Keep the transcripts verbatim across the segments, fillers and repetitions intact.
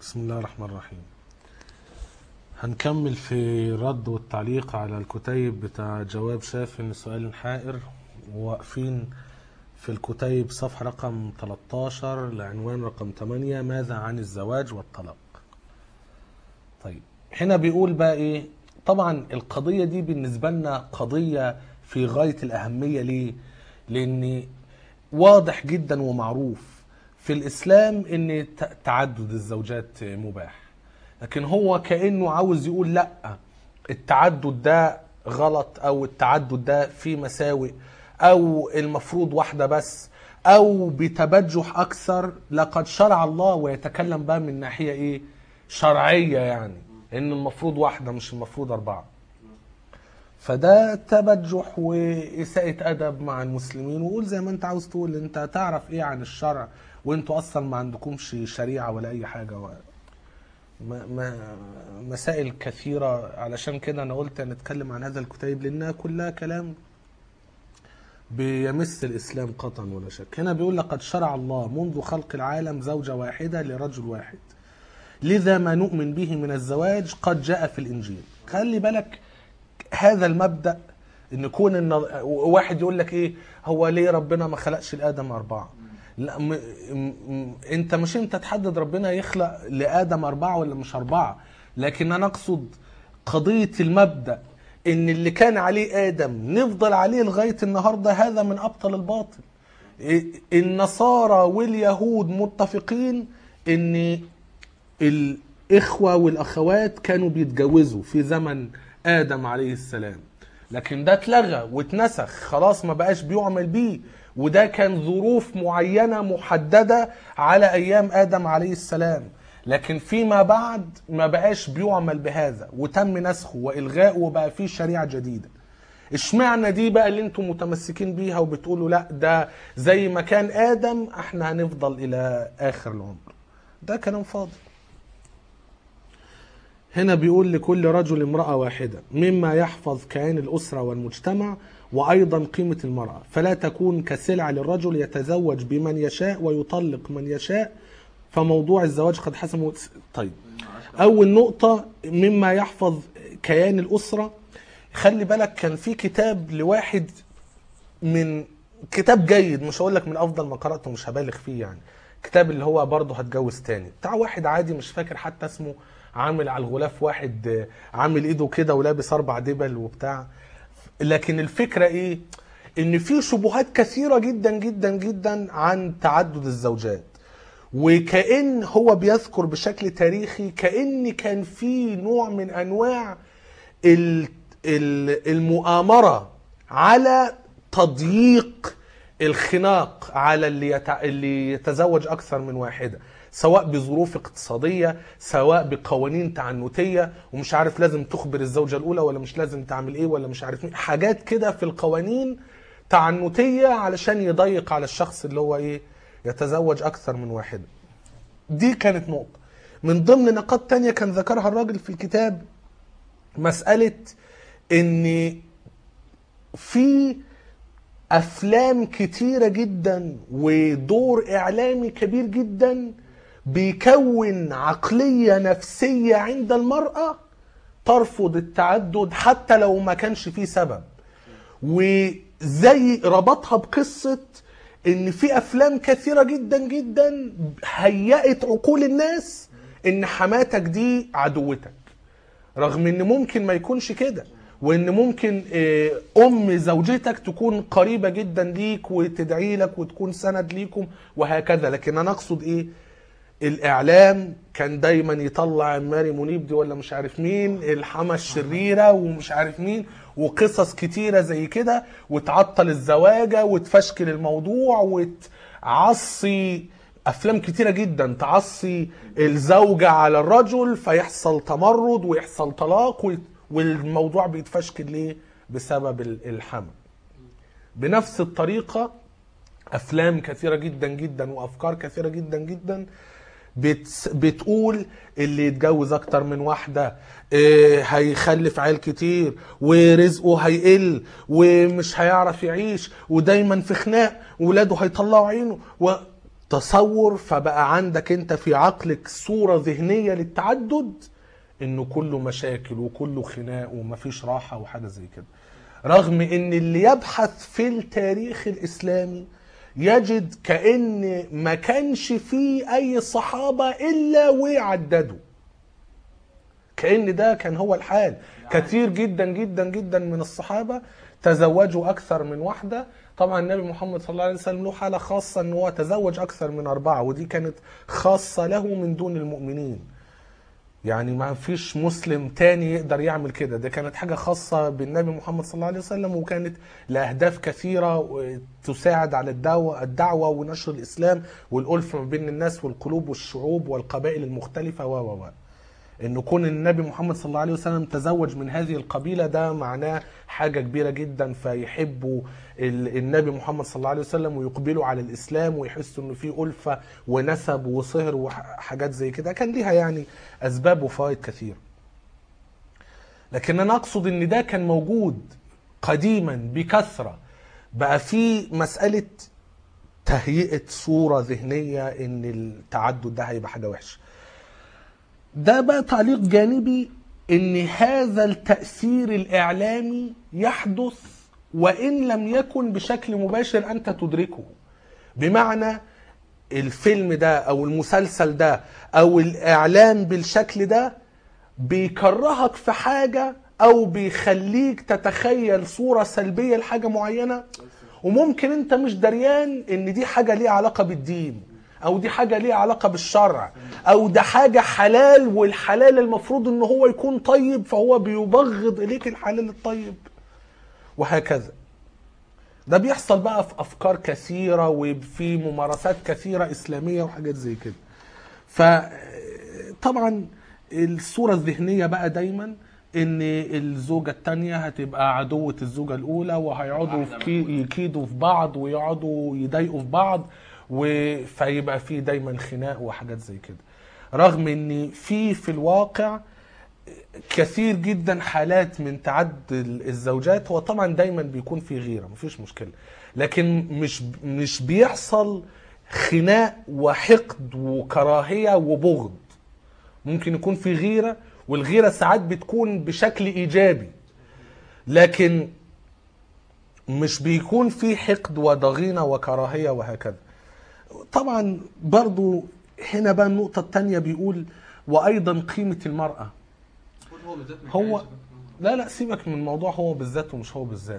بسم الله الرحمن الرحيم. هنكمل في رد والتعليق على الكتيب بتاع جواب شافي لسؤال حائر، وواقفين في الكتيب صفحة رقم ثلاثة عشر لعنوان رقم ثمانية، ماذا عن الزواج والطلاق. طيب هنا بيقول بقى ايه؟ طبعا القضية دي بالنسبة لنا قضية في غاية الأهمية. ليه؟ لأن واضح جدا ومعروف في الإسلام ان تعدد الزوجات مباح، لكن هو كأنه عاوز يقول لا، التعدد ده غلط، او التعدد ده فيه مساوئ، او المفروض واحدة بس، او بتبجح اكثر. لقد شرع الله، ويتكلم بقى من ناحية ايه؟ شرعية، يعني ان المفروض واحدة مش المفروض اربعة. فده تبجح وإساءة أدب مع المسلمين. وقول زي ما انت عاوز تقول، انت تعرف ايه عن الشرع وانتوا اصلا ما عندكمش شريعة ولا اي حاجة. ما ما مسائل كثيرة. علشان كده انا قلت نتكلم عن هذا الكتيب لانها كلها كلام بيمس الاسلام قطعا ولا شك. هنا بيقول لقد شرع الله منذ خلق العالم زوجة واحدة لرجل واحد، لذا ما نؤمن به من الزواج قد جاء في الانجيل. خلي بالك هذا المبدأ، ان يكون ان واحد يقول لك ايه، هو ليه ربنا ما خلقش الادم اربعة؟ لا م... م... انت مش انت تحدد ربنا يخلق لادم اربعة ولا مش اربعة، لكن انا اقصد قضية المبدأ ان اللي كان عليه ادم نفضل عليه لغاية النهاردة. هذا من ابطل الباطل. النصارى واليهود متفقين ان الاخوة والاخوات كانوا بيتجوزوا في زمن آدم عليه السلام، لكن ده اتلغى واتنسخ خلاص، ما بقاش بيعمل بيه. وده كان ظروف معينة محددة على أيام آدم عليه السلام، لكن فيما بعد ما بقاش بيعمل بهذا وتم نسخه وإلغاءه وبقى فيه شريعة جديدة. اشمعنى دي بقى اللي انتم متمسكين بيها وبتقولوا لا ده زي ما كان آدم احنا هنفضل إلى آخر العمر؟ ده كلام فاضي. هنا بيقول لكل رجل امرأة واحدة مما يحفظ كيان الأسرة والمجتمع، وأيضا قيمة المرأة، فلا تكون كسلعة للرجل يتزوج بمن يشاء ويطلق من يشاء، فموضوع الزواج قد حسمه. طيب أول نقطة مما يحفظ كيان الأسرة. خلي بالك كان في كتاب لواحد من كتاب جيد، مش هقول لك من أفضل ما قرأته، مش هبالغ فيه يعني، كتاب اللي هو برضه هتجوز تاني بتاع واحد عادي مش فاكر حتى اسمه، عامل على الغلاف واحد عامل ايده كده ولابس اربع دبل وبتاع. لكن الفكرة ايه؟ ان في شبهات كثيرة جدا جدا جدا عن تعدد الزوجات، وكأن هو بيذكر بشكل تاريخي كأن كان في نوع من انواع المؤامرة على تضييق الخناق على اللي يتزوج اكثر من واحدة، سواء بظروف اقتصادية، سواء بقوانين تعنتية، ومش عارف لازم تخبر الزوجة الأولى ولا مش لازم تعمل إيه ولا مش عارف مين، حاجات كده في القوانين تعنتية علشان يضيق على الشخص اللي هو إيه يتزوج أكثر من واحدة. دي كانت نقطة. من ضمن نقاط تانية كان ذكرها الراجل في الكتاب مسألة إن في أفلام كتيرة جدا ودور إعلامي كبير جدا بيكون عقلية نفسية عند المرأة ترفض التعدد حتى لو ما كانش فيه سبب. وزي ربطها بقصة ان في افلام كثيرة جدا جدا هيأت عقول الناس ان حماتك دي عدوتك، رغم ان ممكن ما يكونش كده، وان ممكن ام زوجتك تكون قريبة جدا ليك وتدعي لك وتكون سند ليكم وهكذا. لكن انا اقصد ايه؟ الاعلام كان دايما يطلع ماري منيب دي ولا مش عارف مين الحما الشريرة ومش عارف مين وقصص كتيرة زي كده، وتعطل الزواجة وتفشكل الموضوع وتعصي افلام كتيرة جدا تعصي الزوجة على الرجل، فيحصل تمرد ويحصل طلاق والموضوع بيتفشكل ليه؟ بسبب الحمل. بنفس الطريقة افلام كثيرة جدا جدا وافكار كثيرة جدا جدا بت بتقول اللي يتجوز اكتر من واحدة اه هيخلف عيال كتير ورزقه هيقل ومش هيعرف يعيش ودايما في خناق وولاده هيطلعوا عينه. تصور، فبقى عندك انت في عقلك صورة ذهنية للتعدد انه كله مشاكل وكله خناق ومفيش راحة وحاجة زي كده. رغم ان اللي يبحث في التاريخ الاسلامي يجد كأن ما كانش فيه اي صحابة الا وعددوا، كأن ده كان هو الحال. كثير جدا جدا جدا من الصحابة تزوجوا أكثر من واحدة. طبعا النبي محمد صلى الله عليه وسلم له حالة خاصة أنه هو تزوج أكثر من أربعة، ودي كانت خاصة له من دون المؤمنين. يعني ما فيش مسلم تاني يقدر يعمل كده، ده كانت حاجة خاصة بالنبي محمد صلى الله عليه وسلم، وكانت لأهداف كثيرة تساعد على الدعوة, الدعوة ونشر الإسلام والألفة ما بين الناس والقلوب والشعوب والقبائل المختلفة و و و انه كون النبي محمد صلى الله عليه وسلم تزوج من هذه القبيلة ده معناه حاجة كبيرة جدا، فيحبوا النبي محمد صلى الله عليه وسلم ويقبلوا على الإسلام ويحسوا انه في ألفة ونسب وصهر وحاجات زي كده. كان ليها يعني أسباب وفوائد كثير، لكن أنا أقصد ان ده كان موجود قديما بكثرة. بقى في مسألة تهيئة صورة ذهنية ان التعدد ده هيبقى حاجة وحشة. ده بقى تعليق جانبي، ان هذا التأثير الإعلامي يحدث وإن لم يكن بشكل مباشر أنت تدركه. بمعنى الفيلم ده أو المسلسل ده أو الإعلام بالشكل ده بيكرهك في حاجة أو بيخليك تتخيل صورة سلبية لحاجة معينة، وممكن أنت مش دريان إن دي حاجة ليها علاقة بالدين او دي حاجة ليها علاقة بالشرع، او ده حاجة حلال والحلال المفروض ان هو يكون طيب، فهو بيبغض اليك الحلال الطيب وهكذا. ده بيحصل بقى في افكار كثيرة وفي ممارسات كثيرة اسلامية وحاجات زي كده. فطبعا الصورة الذهنية بقى دايما ان الزوجة التانية هتبقى عدوة الزوجة الاولى، وهيقعدوا يكيدوا في بعض ويقعدوا يضايقوا في بعض، فيبقى في دايما خناق وحاجات زي كده. رغم ان في في الواقع كثير جدا حالات من تعدد الزوجات، هو طبعا دايما بيكون في غيرة مفيش مشكلة، لكن مش مش بيحصل خناق وحقد وكراهية وبغض. ممكن يكون في غيرة، والغيرة ساعات بتكون بشكل ايجابي، لكن مش بيكون في حقد وضغينة وكراهية وهكذا. طبعا برضو هنا بقى النقطة التانية بيقول وأيضا قيمة المرأة. هو لا لا سيبك من الموضوع هو بالذات ومش هو بالذات،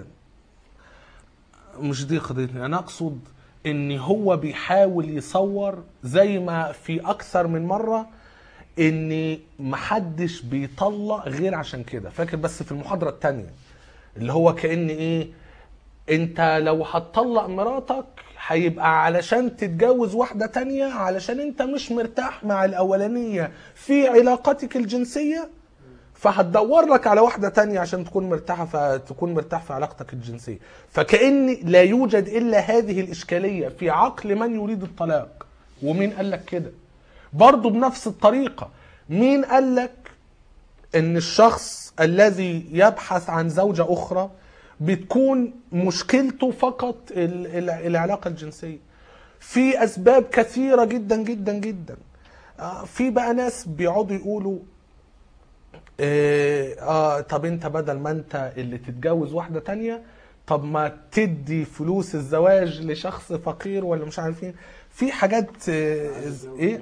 مش دي قضيتنا. أنا أقصد إن هو بيحاول يصور زي ما في أكثر من مرة إن محدش بيطلق غير عشان كده. فاكر بس في المحاضرة التانية اللي هو كأن إيه، انت لو هتطلق مراتك هيبقى علشان تتجوز واحدة تانية علشان انت مش مرتاح مع الاولانية في علاقتك الجنسية، فهتدور لك على واحدة تانية عشان تكون مرتاحة فتكون مرتاح في علاقتك الجنسية. فكأن لا يوجد الا هذه الاشكالية في عقل من يريد الطلاق. ومين قال لك كده؟ برضو بنفس الطريقة، مين قال لك ان الشخص الذي يبحث عن زوجة اخرى بتكون مشكلته فقط العلاقة الجنسية؟ في أسباب كثيرة جدا جدا جدا. في بقى ناس بيقعدوا يقولوا آه, آه طب انت بدل ما انت اللي تتجوز واحدة تانية، طب ما تدي فلوس الزواج لشخص فقير ولا مش عارفين. في حاجات آه ايه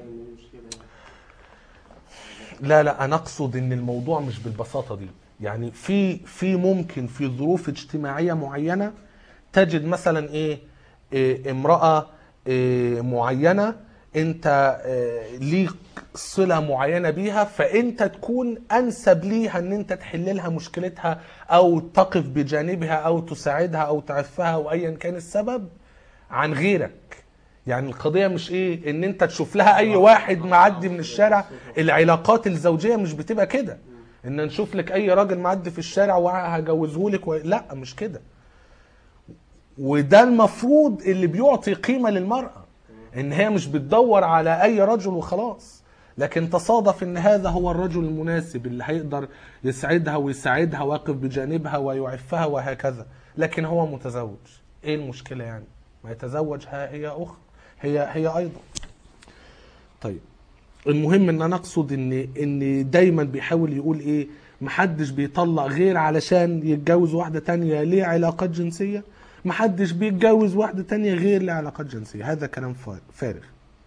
لا لا انا اقصد ان الموضوع مش بالبساطة دي. يعني في في ممكن في ظروف اجتماعية معينة تجد مثلا ايه, إيه امرأة إيه معينة انت إيه ليك صلة معينة بيها، فانت تكون انسب ليها ان انت تحل لها مشكلتها او تقف بجانبها او تساعدها او تعفها او ايا كان السبب عن غيرك. يعني القضية مش ايه ان انت تشوف لها اي واحد معدي من الشارع. العلاقات الزوجية مش بتبقى كده ان نشوف لك اي راجل معدي في الشارع وهجوزه لك و... لا مش كده. وده المفروض اللي بيعطي قيمة للمرأة، ان هي مش بتدور على اي رجل وخلاص، لكن تصادف ان هذا هو الرجل المناسب اللي هيقدر يسعدها ويساعدها واقف بجانبها ويعفها وهكذا. لكن هو متزوج، ايه المشكلة يعني؟ ما يتزوجها هي اخرى. هي هي ايضا. طيب المهم ان انا اقصد ان ان دايما بيحاول يقول ايه، محدش بيطلق غير علشان يتجوز واحده تانية ليه علاقات جنسيه، محدش بيتجوز واحده تانية غير لعلاقات جنسيه. هذا كلام فارغ.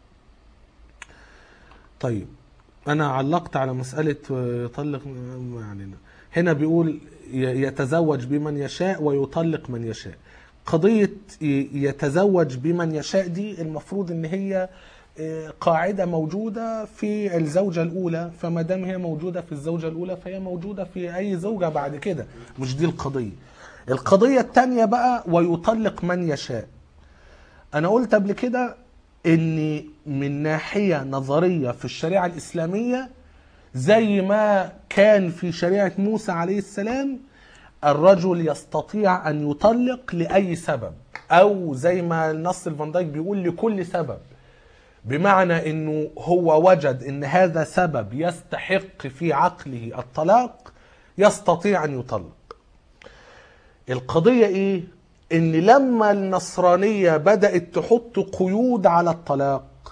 طيب انا علقت على مساله يطلق، ما علينا. هنا بيقول يتزوج بمن يشاء ويطلق من يشاء. قضيه يتزوج بمن يشاء دي المفروض ان هي قاعدة موجودة في الزوجة الأولى، فما دام هي موجودة في الزوجة الأولى فهي موجودة في أي زوجة بعد كده. مش دي القضية. القضية التانية بقى ويطلق من يشاء. أنا قلت قبل كده إن من ناحية نظرية في الشريعة الإسلامية زي ما كان في شريعة موسى عليه السلام، الرجل يستطيع أن يطلق لأي سبب، أو زي ما النص الفان دايك بيقول لكل سبب، بمعنى انه هو وجد ان هذا سبب يستحق في عقله الطلاق يستطيع ان يطلق. القضية ايه؟ ان لما النصرانية بدأت تحط قيود على الطلاق،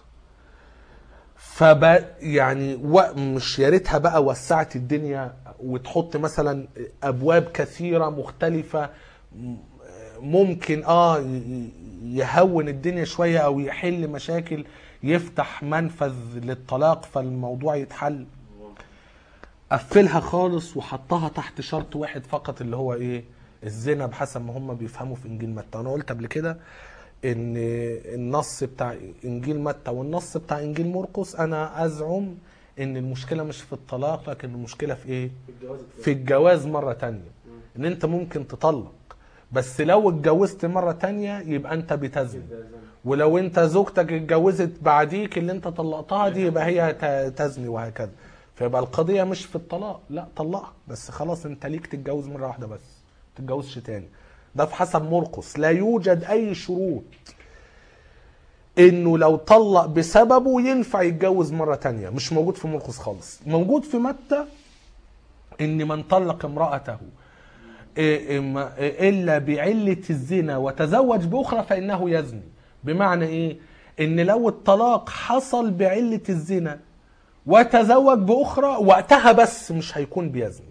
فب يعني مش يا ريتها بقى وسعت الدنيا وتحط مثلا ابواب كثيرة مختلفة ممكن اه يهون الدنيا شوية او يحل مشاكل، يفتح منفذ للطلاق فالموضوع يتحل. قفلها خالص وحطها تحت شرط واحد فقط، اللي هو ايه؟ الزنا، بحسب ما هم بيفهموا في انجيل متى. انا قلت قبل كده ان النص بتاع انجيل متى والنص بتاع انجيل مرقس، انا ازعم ان المشكلة مش في الطلاق، لكن المشكلة في ايه؟ في الجواز مرة تانية. ان انت ممكن تطلق، بس لو اتجوزت مرة تانية يبقى انت بتزني، ولو انت زوجتك اتجوزت بعديك اللي انت طلقتها دي يبقى هي تزني، وهكذا. فيبقى القضية مش في الطلاق، لا طلقها بس خلاص، انت ليك تتجوز مرة واحدة بس، ما تتجوزش تاني. ده في حسب مرقس. لا يوجد اي شروط انه لو طلق بسببه ينفع يتجوز مرة تانية، مش موجود في مرقس خالص. موجود في متى ان من طلق امرأته إلا بعلة الزنا وتزوج بأخرى فإنه يزني. بمعنى إيه؟ إن لو الطلاق حصل بعلة الزنا وتزوج بأخرى وقتها بس مش هيكون بيزني.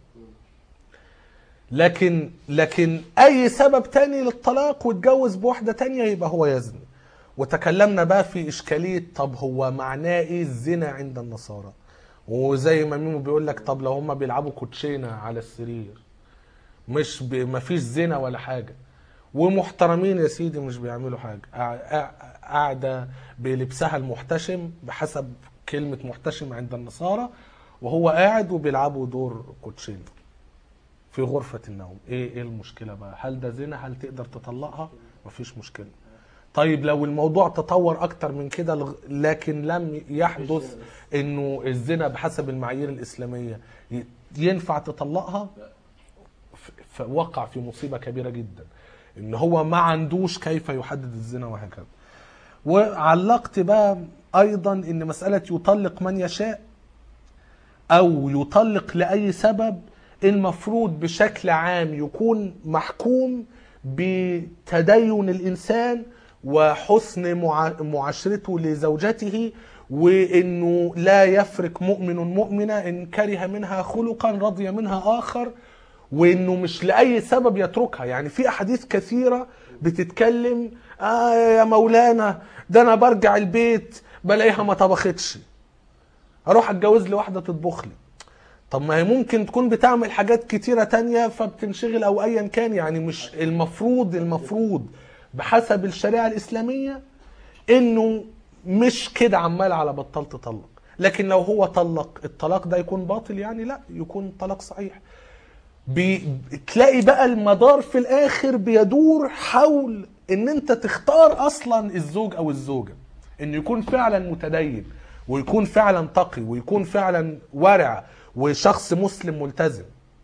لكن لكن أي سبب تاني للطلاق واتجوز بواحدة تانية يبقى هو يزني. وتكلمنا بقى في إشكالية، طب هو معناه إيه الزنا عند النصارى؟ وزي ما ميمو بيقول لك، طب لو هم بيلعبوا كوتشينة على السرير مش ب... مفيش زنا ولا حاجة، ومحترمين يا سيدي مش بيعملوا حاجة، قاعدة بلبسها المحتشم بحسب كلمة محتشم عند النصارى، وهو قاعد وبيلعبوا دور كوتشين في غرفة النوم. ايه ايه المشكلة بقى؟ هل ده زنا؟ هل تقدر تطلقها؟ مفيش مشكلة. طيب لو الموضوع تطور اكتر من كده لكن لم يحدث انه الزنا بحسب المعايير الاسلامية ينفع تطلقها، وقع في مصيبة كبيرة جدا، ان هو ما عندوش كيف يحدد الزنا وهكذا. وعلقت بقى ايضا ان مسألة يطلق من يشاء او يطلق لأي سبب المفروض بشكل عام يكون محكوم بتدين الانسان وحسن معاشرته لزوجته، وانه لا يفرق مؤمن مؤمنة ان كره منها خلقا رضي منها اخر، وانه مش لاي سبب يتركها. يعني في احاديث كثيره بتتكلم اه يا مولانا ده انا برجع البيت بلاقيها ما طبختش، اروح اتجوز لي واحده تطبخ لي. طب ما هي ممكن تكون بتعمل حاجات كتيره تانية فبتنشغل او ايا كان. يعني مش المفروض المفروض بحسب الشريعه الاسلاميه انه مش كده عمال على بطال تطلق. لكن لو هو طلق الطلاق ده يكون باطل؟ يعني لا، يكون طلاق صحيح. بتلاقي بقى المدار في الاخر بيدور حول ان انت تختار اصلا الزوج او الزوجة، ان يكون فعلا متدين ويكون فعلا تقي ويكون فعلا ورع وشخص مسلم ملتزم.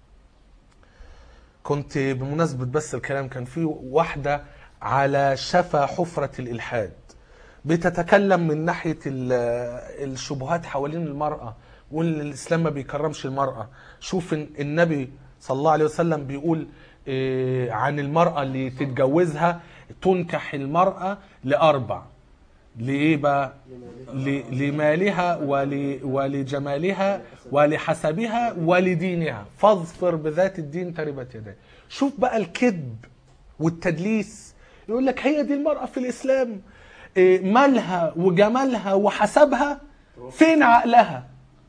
كنت بمناسبة بس الكلام، كان في واحدة على شفا حفرة الإلحاد بتتكلم من ناحية الشبهات حوالين المرأة، والإسلام ما بيكرمش المرأة. شوف النبي صلى الله عليه وسلم بيقول عن المرأة اللي تتجوزها، تنكح المرأة لأربع: لإيه بقى؟ ل- لمالها ول- ولجمالها ولحسبها ولدينها، فاظفر بذات الدين تربت يديه. شوف بقى الكذب والتدليس، يقول لك هي دي المرأة في الإسلام، إيه، مالها وجمالها وحسبها، فين عقلها؟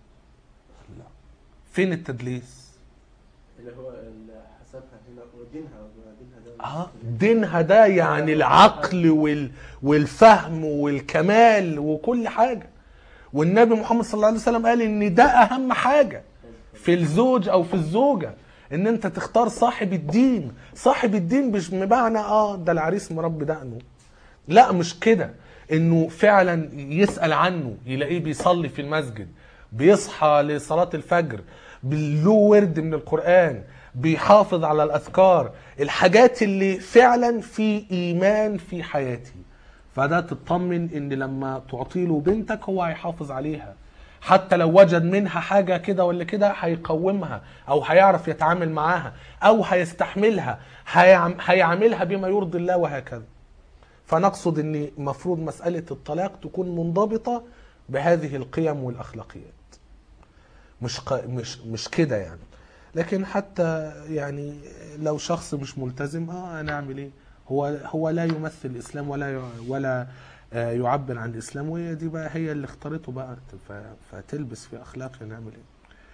فين التدليس؟ اللي هو اللي حسبها هنا ودينها دينها ده اه دينها ده يعني العقل وال والفهم والكمال وكل حاجة. والنبي محمد صلى الله عليه وسلم قال ان ده اهم حاجة في الزوج او في الزوجة، ان انت تختار صاحب الدين. صاحب الدين مش بمعنى اه ده العريس مربي دقنه، لا مش كده، انه فعلا يسأل عنه يلاقيه بيصلي في المسجد، بيصحى لصلاة الفجر، له ورد من القرآن، بيحافظ على الأذكار، الحاجات اللي فعلا في إيمان في حياتي. فده تطمن ان لما تعطيله بنتك هو هيحافظ عليها، حتى لو وجد منها حاجة كده ولا كده هيقومها، او هيعرف يتعامل معاها، او هيستحملها، هيعم- هيعاملها بما يرضي الله وهكذا. فنقصد ان مفروض مسألة الطلاق تكون منضبطة بهذه القيم والأخلاقيات، مش ق... مش مش كده يعني. لكن حتى يعني لو شخص مش ملتزم اه هنعمل ايه؟ هو هو لا يمثل الاسلام ولا ي... ولا آه، يعبر عن الاسلام، وهي دي بقى هي اللي اختارته بقى، ف... فتلبس في اخلاقها، نعمل ايه؟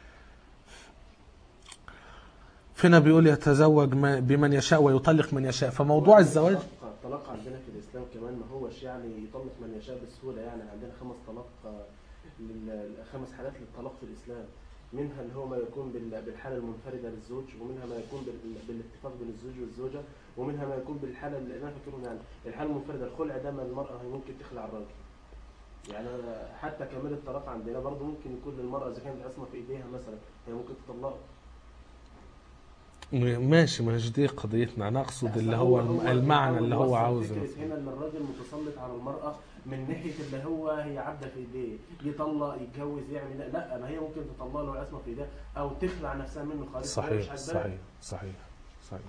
فينا بيقول يتزوج ما- بمن يشاء ويطلق من يشاء. فموضوع الزواج الطلاق الطلاق عندنا في الاسلام كمان ما هوش يعني يطلق من يشاء بسهوله، يعني عندنا خمس طلاق آه، لل- خمس حالات للطلاق في الاسلام. منها اللي هو ما يكون بال- بالحاله المنفرده للزوج، ومنها ما يكون بال- بالاتفاق بين الزوج والزوجه، ومنها ما يكون بالحاله اللي انا فاكرهم يعني الحاله المنفرده الخلع ده ما المراه هي ممكن تخلع الراجل. يعني حتى كمال الطلاق عندنا برضه ممكن يكون للمراه اذا كانت العصمه في ايديها مثلا هي ممكن تطلقه. ماشي، مش دي قضيتنا، نقصد اللي هو الم- المعنى اللي هو عاوزه. فكرة هنا ان الراجل متسلط على المرأة من ناحية اللي هو هي عبدة في ايديه، يطلق يتجوز يعمل لا, لا ما هي ممكن تطلق له العصمة في ايديها او تخلع نفسها منه خالص. صحيح صحيح صحيح صحيح.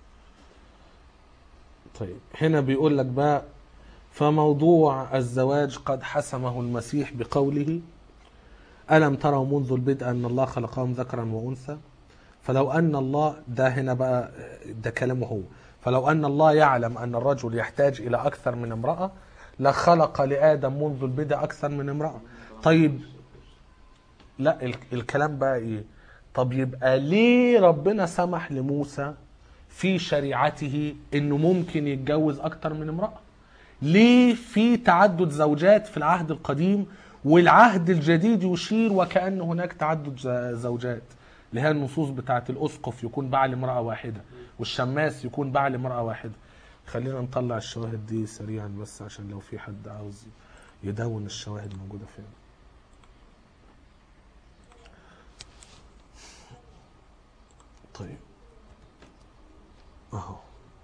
طيب هنا بيقول لك بقى فموضوع الزواج قد حسمه المسيح بقوله ألم تروا منذ البدء أن الله خلقهم ذكرا وأنثى. فلو أن الله ده هنا بقى ده كلامه هو، فلو أن الله يعلم أن الرجل يحتاج إلى أكثر من امرأة لخلق لآدم منذ البدء أكثر من امرأة. طيب لا ال- الكلام بقى إيه؟ طب يبقى ليه ربنا سمح لموسى في شريعته إنه ممكن يتجوز أكثر من امرأة؟ ليه في تعدد زوجات في العهد القديم والعهد الجديد يشير وكأن هناك تعدد ز- زوجات؟ اللي هي النصوص بتاعت الأسقف يكون بعل امرأة واحدة، والشماس يكون بعل امرأة واحدة. خلينا نطلع الشواهد دي سريعا بس عشان لو في حد عاوز يدون الشواهد موجودة فين. طيب اهو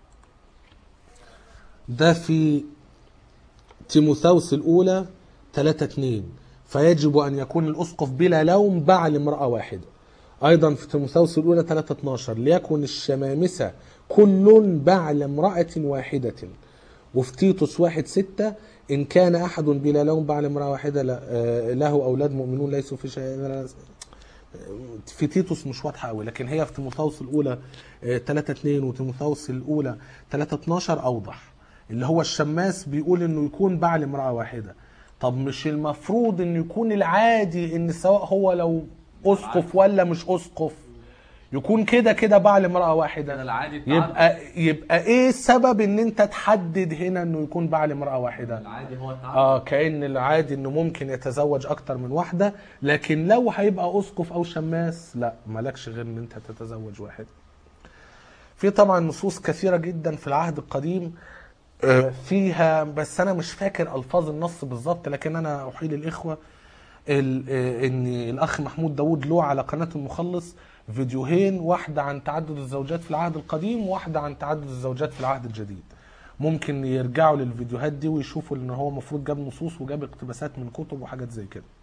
ده في تيموثاوس الأولى ثلاثة اثنين، فيجب أن يكون الأسقف بلا لوم بعل امرأة واحدة. أيضا في تيموثاوس الأولى ثلاثة اثناشر ليكن الشمامسة كل بعل امرأة واحدة. وفي تيتوس واحد ستة إن كان أحد بلا لوم بعل امرأة واحدة له أولاد مؤمنون ليسوا في شيء. في تيتوس مش واضحة قوي، لكن هي في تيموثاوس الأولى ثلاثة اثنين وتيموثاوس الأولى ثلاثة اثناشر أوضح، اللي هو الشماس بيقول إنه يكون بعل امرأة واحدة. طب مش المفروض إنه يكون العادي إن سواء هو لو أسقف ولا مش أسقف يكون كده كده بعل امرأة واحدة؟ العادي يبقى يبقى ايه السبب ان انت تحدد هنا انه يكون بعل امرأة واحدة؟ العادي هو التعدد. اه كأن العادي انه ممكن يتزوج اكتر من واحدة، لكن لو هيبقى اسقف او شماس لا مالكش غير ان انت تتزوج واحد. في طبعا نصوص كثيرة جدا في العهد القديم آه، فيها، بس انا مش فاكر الفاظ النص بالظبط، لكن انا احيل الاخوة ال- آه، ان الاخ محمود داود له على قناة المخلص فيديوهين، واحدة عن تعدد الزوجات في العهد القديم وواحدة عن تعدد الزوجات في العهد الجديد. ممكن يرجعوا للفيديوهات دي ويشوفوا ان هو المفروض جاب نصوص وجاب اقتباسات من كتب وحاجات زي كده.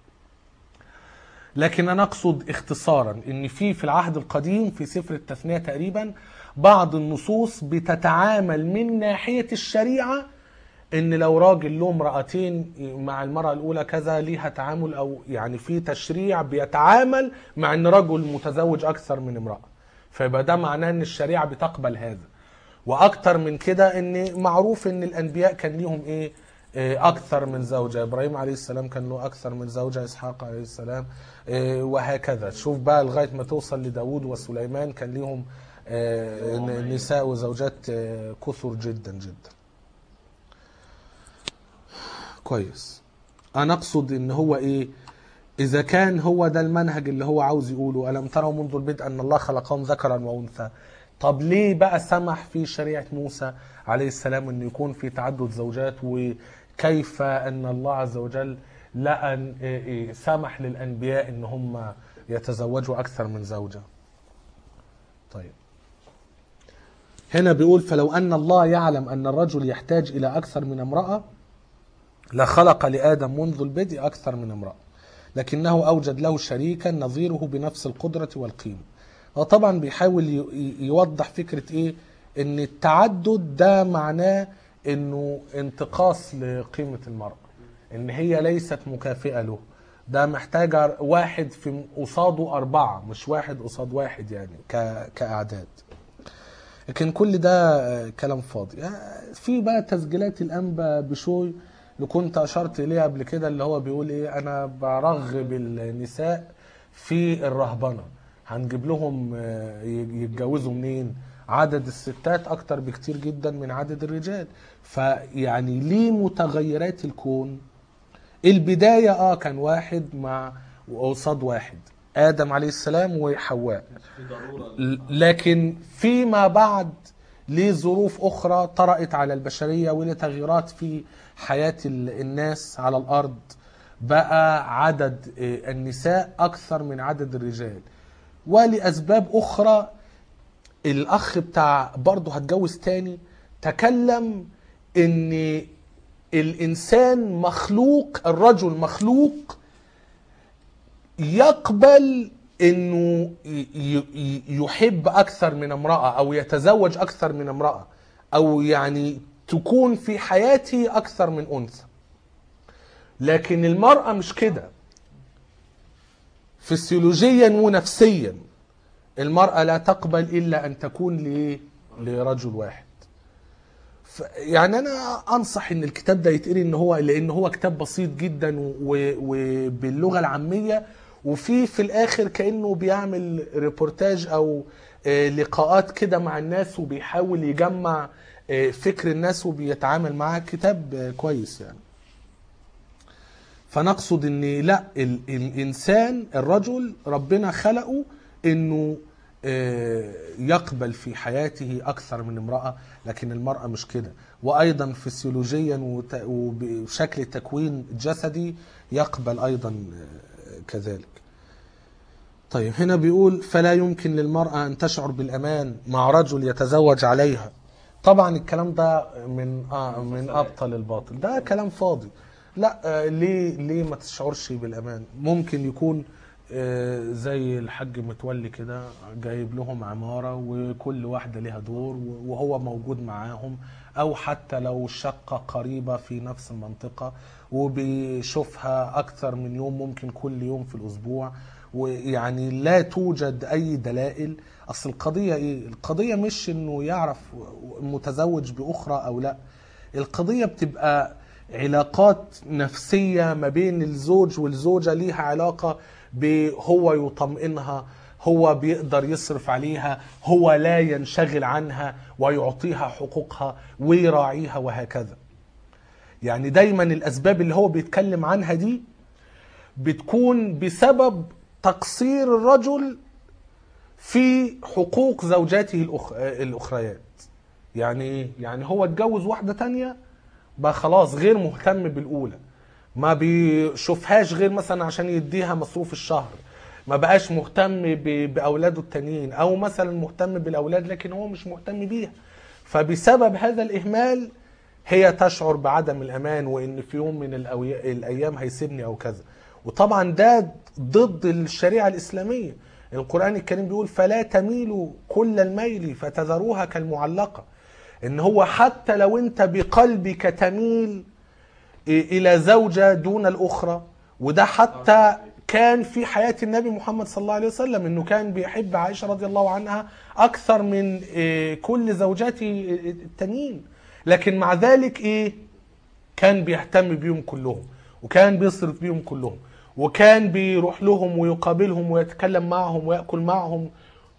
لكن انا اقصد اختصارا ان في في العهد القديم في سفر التثنية تقريبا بعض النصوص بتتعامل من ناحية الشريعة ان لو راجل له امرأتين مع المرأة الاولى كذا ليها تعامل، او يعني في تشريع بيتعامل مع ان رجل متزوج اكثر من امرأة، فيبقى ده معناه ان الشريعة بتقبل هذا. واكتر من كده ان معروف ان الانبياء كان ليهم ايه إيه اكثر من زوجة. ابراهيم عليه السلام كان له اكثر من زوجة، اسحاق عليه السلام إيه وهكذا. شوف بقى لغاية ما توصل لداود وسليمان كان ليهم إيه نساء وزوجات إيه كثر جدا جدا. كويس. انا اقصد ان هو ايه، اذا كان هو ده المنهج اللي هو عاوز يقوله، الم تروا منذ البدء ان الله خلقهم ذكرا وانثى، طب ليه بقى سمح في شريعة موسى عليه السلام انه يكون في تعدد زوجات؟ وكيف ان الله عز وجل لأن سمح للانبياء ان هم يتزوجوا اكثر من زوجة؟ طيب هنا بيقول فلو ان الله يعلم ان الرجل يحتاج الى اكثر من امرأة لخلق لآدم منذ البدء أكثر من امرأة، لكنه أوجد له شريكا نظيره بنفس القدرة والقيمة. هو طبعا بيحاول يوضح فكرة إيه، إن التعدد ده معناه إنه انتقاص لقيمة المرأة، إن هي ليست مكافئة له، ده محتاجة واحد في قصاده أربعة مش واحد قصاد واحد يعني كأعداد. لكن كل ده كلام فاضي. في بقى تسجيلات الأنبا بشوي اللي كنت أشرت إليها قبل كده، اللي هو بيقول إيه، أنا برغب النساء في الرهبنة، هنجيب لهم يتجوزوا منين؟ عدد الستات أكتر بكتير جدا من عدد الرجال. فيعني ليه متغيرات الكون؟ البداية آه كان واحد مع قصاد واحد، آدم عليه السلام وحواء، لكن فيما بعد ليه ظروف أخرى طرأت على البشرية ولتغييرات في حياة الناس على الأرض، بقى عدد النساء أكثر من عدد الرجال. ولأسباب أخرى الأخ بتاع برضه هتجوز تاني تكلم إن الإنسان مخلوق، الرجل مخلوق يقبل انه يحب اكثر من امرأة او يتزوج اكثر من امرأة، او يعني تكون في حياته اكثر من انثى. لكن المرأة مش كده، فسيولوجيا ونفسيا المرأة لا تقبل الا ان تكون لرجل واحد. يعني انا انصح ان الكتاب ده يتقري، ان هو لان هو كتاب بسيط جدا وباللغة العامية، وفي في الاخر كأنه بيعمل ريبورتاج او لقاءات كده مع الناس وبيحاول يجمع فكر الناس وبيتعامل معاه. كتاب كويس يعني. فنقصد ان لا، الانسان الرجل ربنا خلقه انه يقبل في حياته اكثر من امرأة، لكن المرأة مش كده. وايضا فسيولوجيا وبشكل تكوين جسدي يقبل ايضا كذلك. طيب هنا بيقول فلا يمكن للمرأة أن تشعر بالأمان مع رجل يتزوج عليها. طبعا الكلام ده من آه من أبطل الباطل، ده كلام فاضي. لا آه ليه ليه ما تشعرش بالأمان؟ ممكن يكون آه زي الحاج متولي كده جايب لهم عمارة وكل واحدة لها دور وهو موجود معاهم، أو حتى لو شقة قريبة في نفس المنطقة وبيشوفها أكثر من يوم، ممكن كل يوم في الأسبوع، ويعني لا توجد أي دلائل. أصل القضية إيه؟ القضية مش إنه يعرف متزوج بأخرى أو لا، القضية بتبقى علاقات نفسية ما بين الزوج والزوجة، ليها علاقة بهو يطمئنها، هو بيقدر يصرف عليها، هو لا ينشغل عنها ويعطيها حقوقها ويراعيها وهكذا. يعني دايما الأسباب اللي هو بيتكلم عنها دي بتكون بسبب تقصير الرجل في حقوق زوجاته الأخ... الأخريات. يعني ايه؟ يعني هو اتجوز واحدة تانية بقى خلاص غير مهتم بالأولى، ما بيشوفهاش غير مثلا عشان يديها مصروف الشهر، ما بقاش مهتم ب... بأولاده التانيين، أو مثلا مهتم بالأولاد لكن هو مش مهتم بيها. فبسبب هذا الإهمال هي تشعر بعدم الأمان، وإن في يوم من الأوي... الأيام هيسيبني أو كذا. وطبعا ده ضد الشريعة الإسلامية. القرآن الكريم بيقول فلا تميلوا كل الميل فتذروها كالمعلقة. ان هو حتى لو انت بقلبك تميل الى زوجة دون الاخرى، وده حتى كان في حياة النبي محمد صلى الله عليه وسلم، انه كان بيحب عائشة رضي الله عنها اكثر من كل زوجاته التانيين، لكن مع ذلك ايه كان بيهتم بيهم كلهم، وكان بيصرف بيهم كلهم، وكان بيروح لهم ويقابلهم ويتكلم معهم ويأكل معهم.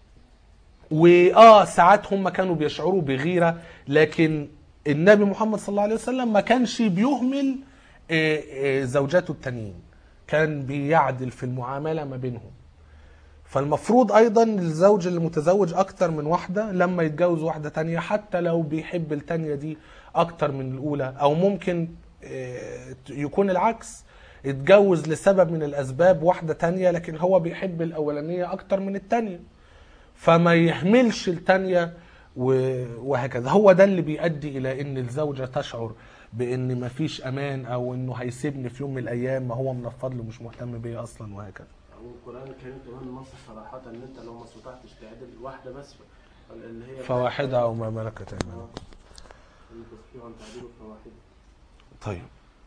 وآه ساعات هم كانوا بيشعروا بغيرة، لكن النبي محمد صلى الله عليه وسلم ما كانش بيهمل زوجاته التانيين، كان بيعدل في المعاملة ما بينهم. فالمفروض ايضا الزوج اللي متزوج اكتر من واحدة لما يتجوز واحدة تانية، حتى لو بيحب التانية دي اكتر من الاولى، او ممكن يكون العكس، يتجوز لسبب من الاسباب واحدة تانية لكن هو بيحب الاولانية اكتر من التانية، فما يحملش التانية وهكذا. هو ده اللي بيؤدي الى ان الزوجة تشعر بان مفيش امان، او انه هيسيبني في يوم من الايام، ما هو منفض له مش مهتم بيا اصلا وهكذا. والقرآن الكريم كمان نص صراحة ان انت لو ما استطعتش تعدل واحدة بس اللي هي فواحدة او ما ملكت ايمانكم. ان تستطيعوا ان تعدلوا فواحدة. طيب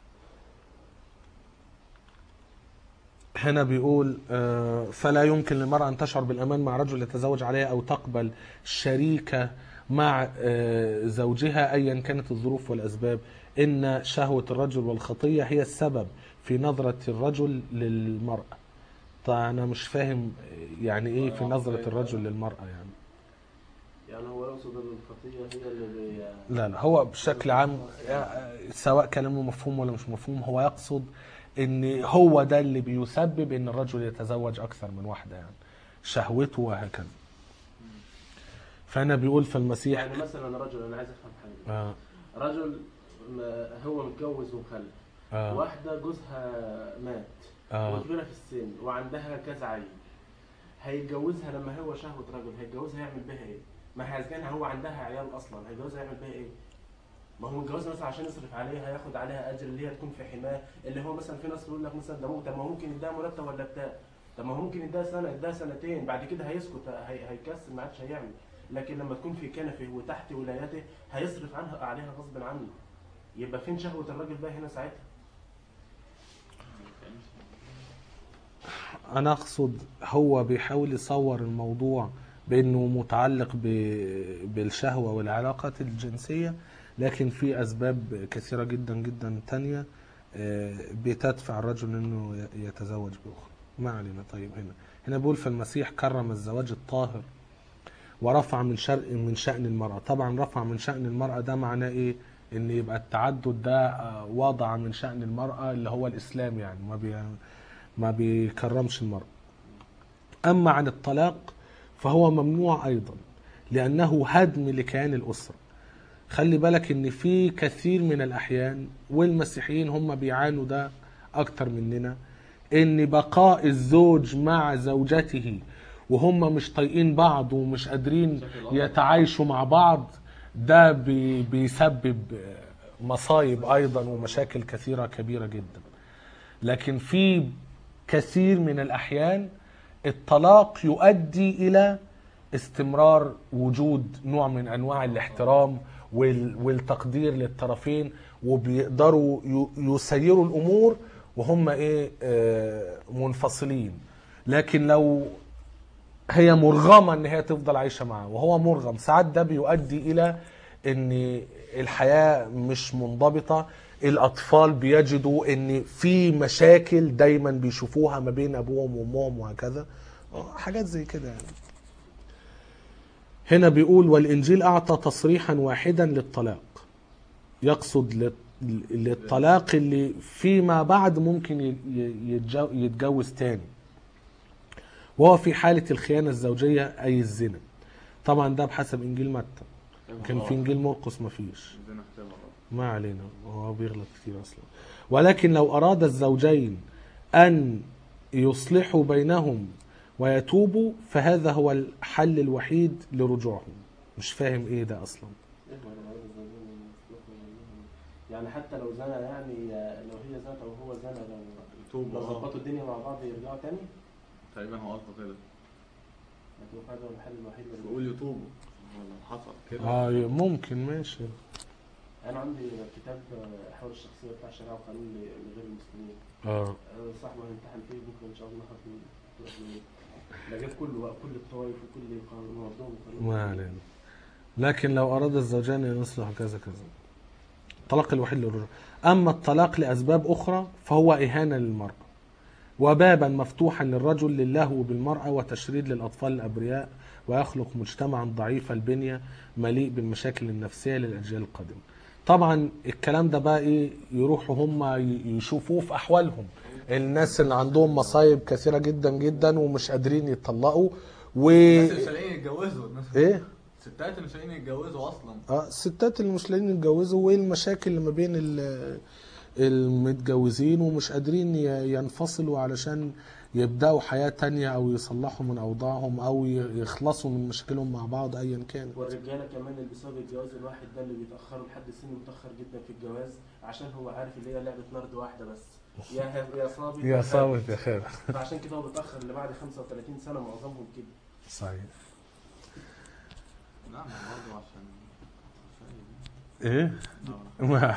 هنا بيقول فلا يمكن للمرأة أن تشعر بالأمان مع رجل يتزوج عليها أو تقبل شريكة مع زوجها أيا كانت الظروف والأسباب. إن شهوة الرجل والخطية هي السبب في نظرة الرجل للمرأة. طيب أنا مش فاهم يعني إيه في نظرة الرجل للمرأة يعني. يعني هو يقصد الخطية هي اللي بي... لا لا هو بشكل عام سواء كلامه مفهوم ولا مش مفهوم، هو يقصد ان هو ده اللي بيسبب ان الرجل يتزوج اكثر من واحدة، يعني شهوته وهكذا. فانا بيقول في المسيح يعني مثلا رجل، انا عايز افهم حاجة. آه. رجل هو متجوز ومخلف، آه. واحدة جوزها مات آه. وكبيرة في السن وعندها كذا عيل، هيتجوزها لما هو شهوة رجل، هيتجوزها يعمل بها ايه؟ ما هيسجنها، هو عندها عيال اصلا، هيتجوزها يعمل بها ايه؟ ما هو متجوزها مثلا عشان يصرف عليها، هياخد عليها اجر اللي هي تكون في حماه، اللي هو مثلا في ناس تقول لك مثلا ده طب ما هو ممكن يديها مرتب ولا بتاع، طب ما هو ممكن يديها سنه، يديها سنتين، بعد كده هيسكت، هي... هيكسل، ما عادش هيعمل. لكن لما تكون في كنفه وتحت ولايته هيصرف عنها عليها غصب عنه، يبقى فين شهوه الراجل بقى هنا ساعتها؟ انا اقصد هو بيحاول يصور الموضوع بانه متعلق ب... بالشهوة والعلاقات الجنسية، لكن في اسباب كثيرة جدا جدا تانية بتدفع الرجل انه يتزوج باخرى. ما علينا. طيب هنا هنا بيقول فالمسيح كرم الزواج الطاهر ورفع من شر... من شأن المرأة. طبعا رفع من شأن المرأة ده معناه ايه؟ ان يبقى التعدد ده وضع من شأن المرأة اللي هو الاسلام، يعني ما بي... ما بيكرمش المرأة. اما عن الطلاق فهو ممنوع ايضا لانه هدم لكيان الاسرة. خلي بالك ان في كثير من الاحيان، والمسيحيين هم بيعانوا ده اكتر مننا، ان بقاء الزوج مع زوجته وهم مش طايقين بعض ومش قادرين يتعايشوا مع بعض، ده بي بيسبب مصايب ايضا ومشاكل كثيرة كبيرة جدا. لكن في كثير من الاحيان الطلاق يؤدي الى استمرار وجود نوع من انواع الاحترام والتقدير للطرفين، وبيقدروا يسيروا الامور وهم ايه منفصلين. لكن لو هي مرغمة ان هي تفضل عايشة معه وهو مرغم، ساعات ده بيؤدي الى ان الحياة مش منضبطة، الاطفال بيجدوا ان في مشاكل دايما بيشوفوها ما بين ابوهم وامهم وهكذا، حاجات زي كده يعني. هنا بيقول والإنجيل أعطى تصريحا واحدا للطلاق، يقصد للطلاق اللي فيما بعد ممكن يتجوز تاني، وهو في حالة الخيانة الزوجية أي الزنا. طبعا ده بحسب إنجيل متى، كان في إنجيل مرقس ما فيش، ما علينا، هو بيغلط كتير أصلا. ولكن لو أراد الزوجين أن يصلحوا بينهم ويتوبوا فهذا هو الحل الوحيد لرجوعهم. مش فاهم ايه ده اصلا. يعني حتى لو زنا، يعني لو هي زنت او هو زنا، لو يتوبوا لو ظبطوا الدنيا مع بعض يرجعوا تاني. تقريبا هو قصده كده. هتبقى هذا هو الحل الوحيد. بيقول يتوبوا. ولا حصل كده. اه ممكن ماشي. انا عندي كتاب احوال الشخصيه بتاع الشريعه وقانون لغير المسلمين. اه صاحبي هيمتحن فيه بكره ان شاء الله. هاخد ده جاب كله بقى، كل الطوائف وكل قانون وقانون ما علينا. لكن لو أراد الزوجان أن يصلح كذا كذا. الطلاق الوحيد للرجل. أما الطلاق لأسباب أخرى فهو إهانة للمرأة، وبابا مفتوحا للرجل للهو بالمرأة وتشريد للأطفال الأبرياء، ويخلق مجتمعا ضعيف البنية مليء بالمشاكل النفسية للأجيال القادمة. طبعا الكلام ده بقى إيه، يروحوا هم يشوفوه في أحوالهم، الناس اللي عندهم مصايب كثيرة جدا جدا ومش قادرين يتطلقوا و الناس اللي مش لاقيين يتجوزوا، الناس ايه الستات اللي مش لاقيين يتجوزوا اصلا. اه الستات اللي مش لاقيين يتجوزوا، وايه المشاكل اللي ما بين ال- المتجوزين ومش قادرين ي- ينفصلوا علشان يبداوا حياه تانية او يصلحوا من اوضاعهم او ي- يخلصوا من مشاكلهم مع بعض ايا كان. والرجاله كمان اللي بسبب الجواز الواحد ده اللي بيتاخروا لحد سن متاخر جدا في الجواز، عشان هو عارف اللي هي لعبه نرد واحده بس، يا ه- يا صابت يا صابت يا خير. فعشان كده هو بيتاخر اللي بعد خمسة وثلاثين سنه معظمهم كده. صحيح. لا ما برضه عشان ايه آه. ما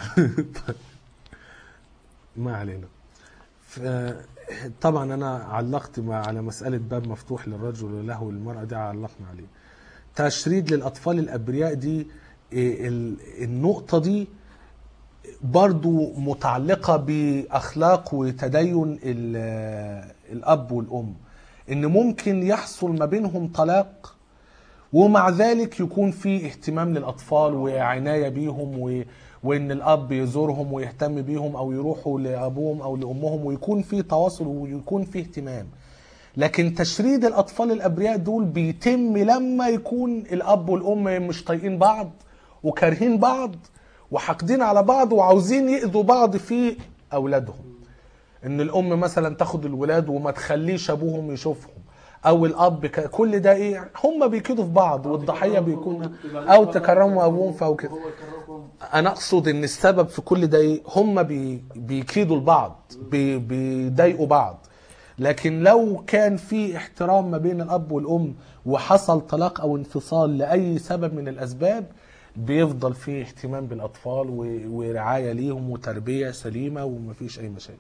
ما علينا. ف- طبعا انا علقت مع على مساله باب مفتوح للرجل وله المراه دي علقنا عليه. تشريد للاطفال الابرياء دي، إيه، ال- النقطه دي برضو متعلقه باخلاق وتدين ال- الاب والام، ان ممكن يحصل ما بينهم طلاق ومع ذلك يكون في اهتمام للأطفال وعناية بيهم و... وإن الأب يزورهم ويهتم بيهم أو يروحوا لأبوهم أو لأمهم ويكون في تواصل ويكون في اهتمام. لكن تشريد الأطفال الأبرياء دول بيتم لما يكون الأب والأم مش طايقين بعض وكارهين بعض وحاقدين على بعض وعاوزين يأذوا بعض في أولادهم. إن الأم مثلا تاخد الولاد وما تخليش أبوهم يشوفهم، او الاب ك... كل ده ايه، هم بيكيدوا في بعض والضحيه بيكون او تكرموا ابوهم فاو كده. انا اقصد ان السبب في كل ده ايه، هم بي... بيكيدوا لبعض، بي... بيضايقوا بعض. لكن لو كان في احترام ما بين الاب والام وحصل طلاق او انفصال لاي سبب من الاسباب، بيفضل فيه اهتمام بالاطفال و... ورعايه ليهم وتربيه سليمه ومفيش اي مشاكل.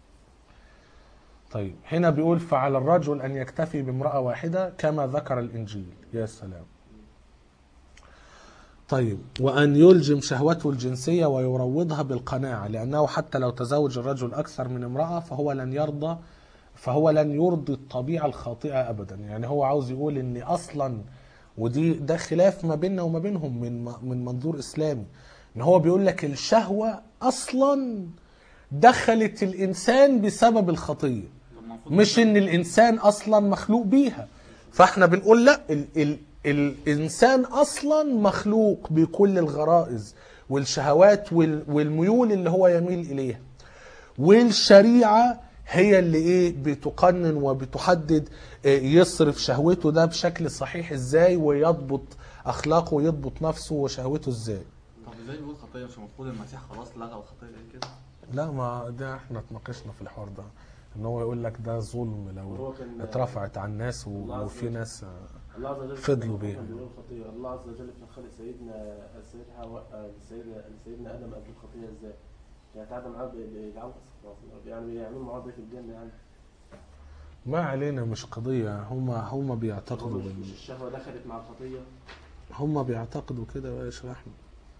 طيب هنا بيقول فعلى الرجل أن يكتفي بامرأة واحدة كما ذكر الإنجيل. يا سلام. طيب وأن يلجم شهوته الجنسية ويروضها بالقناعة، لأنه حتى لو تزوج الرجل أكثر من امرأة فهو لن يرضى فهو لن يرضي الطبيعة الخاطئة أبدا. يعني هو عاوز يقول إن أصلا، ودي ده خلاف ما بيننا وما بينهم من من منظور إسلامي، إن هو بيقول لك الشهوة أصلا دخلت الإنسان بسبب الخطية، مش ان الانسان اصلا مخلوق بيها. فاحنا بنقول لا، ال ال الانسان اصلا مخلوق بكل الغرائز والشهوات وال والميول اللي هو يميل اليها، والشريعة هي اللي ايه بتقنن وبتحدد يصرف شهوته ده بشكل صحيح ازاي، ويضبط اخلاقه ويضبط نفسه وشهوته ازاي. طب ازاي بيقول خطيه؟ مش المفروض المسيح خلاص لغى الخطيه زي كده؟ لا ما ده احنا اتناقشنا في الحوار ده، ان هو يقول لك ده ظلم لو اترفعت عن الناس وفي ناس فضلوا بيها. الله عز وجل في خلق سيدنا السيدة حواء سيدنا سيدنا ادم قبل الخطيه ازاي؟ يعني تعدى معاه بالعوض، يعني بيعملوا معاه في الجنه يعني. ما علينا، مش قضيه، هم هم بيعتقدوا مش الشهوه دخلت مع الخطيه، هم بيعتقدوا كده بقى. اشرحنا.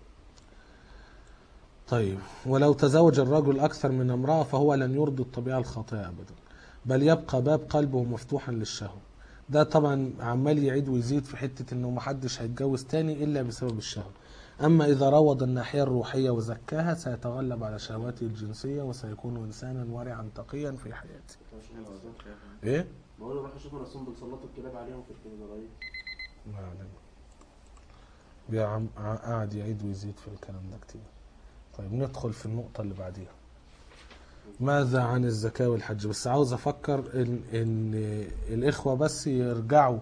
طيب ولو تزوج الرجل أكثر من امرأة فهو لن يرضي الطبيعة الخاطئة أبدا، بل يبقى باب قلبه مفتوحا للشهوة. ده طبعا عمال يعيد ويزيد في حتة انه محدش هيتجوز تاني الا بسبب الشهوة. اما اذا روض الناحية الروحية وزكاها سيتغلب على شهواته الجنسية وسيكون انسانا ورعا تقيا في حياته. ايه؟ بقولوا روحوا شوفوا نفسهم بيسلطوا الكلاب عليهم في الكلاب. ما علينا. قاعد يعيد ويزيد في الكلام ده كتير. طيب ندخل في النقطة اللي بعديها. ماذا عن الزكاة والحج؟ بس عاوز أفكر إن, إن الإخوة بس يرجعوا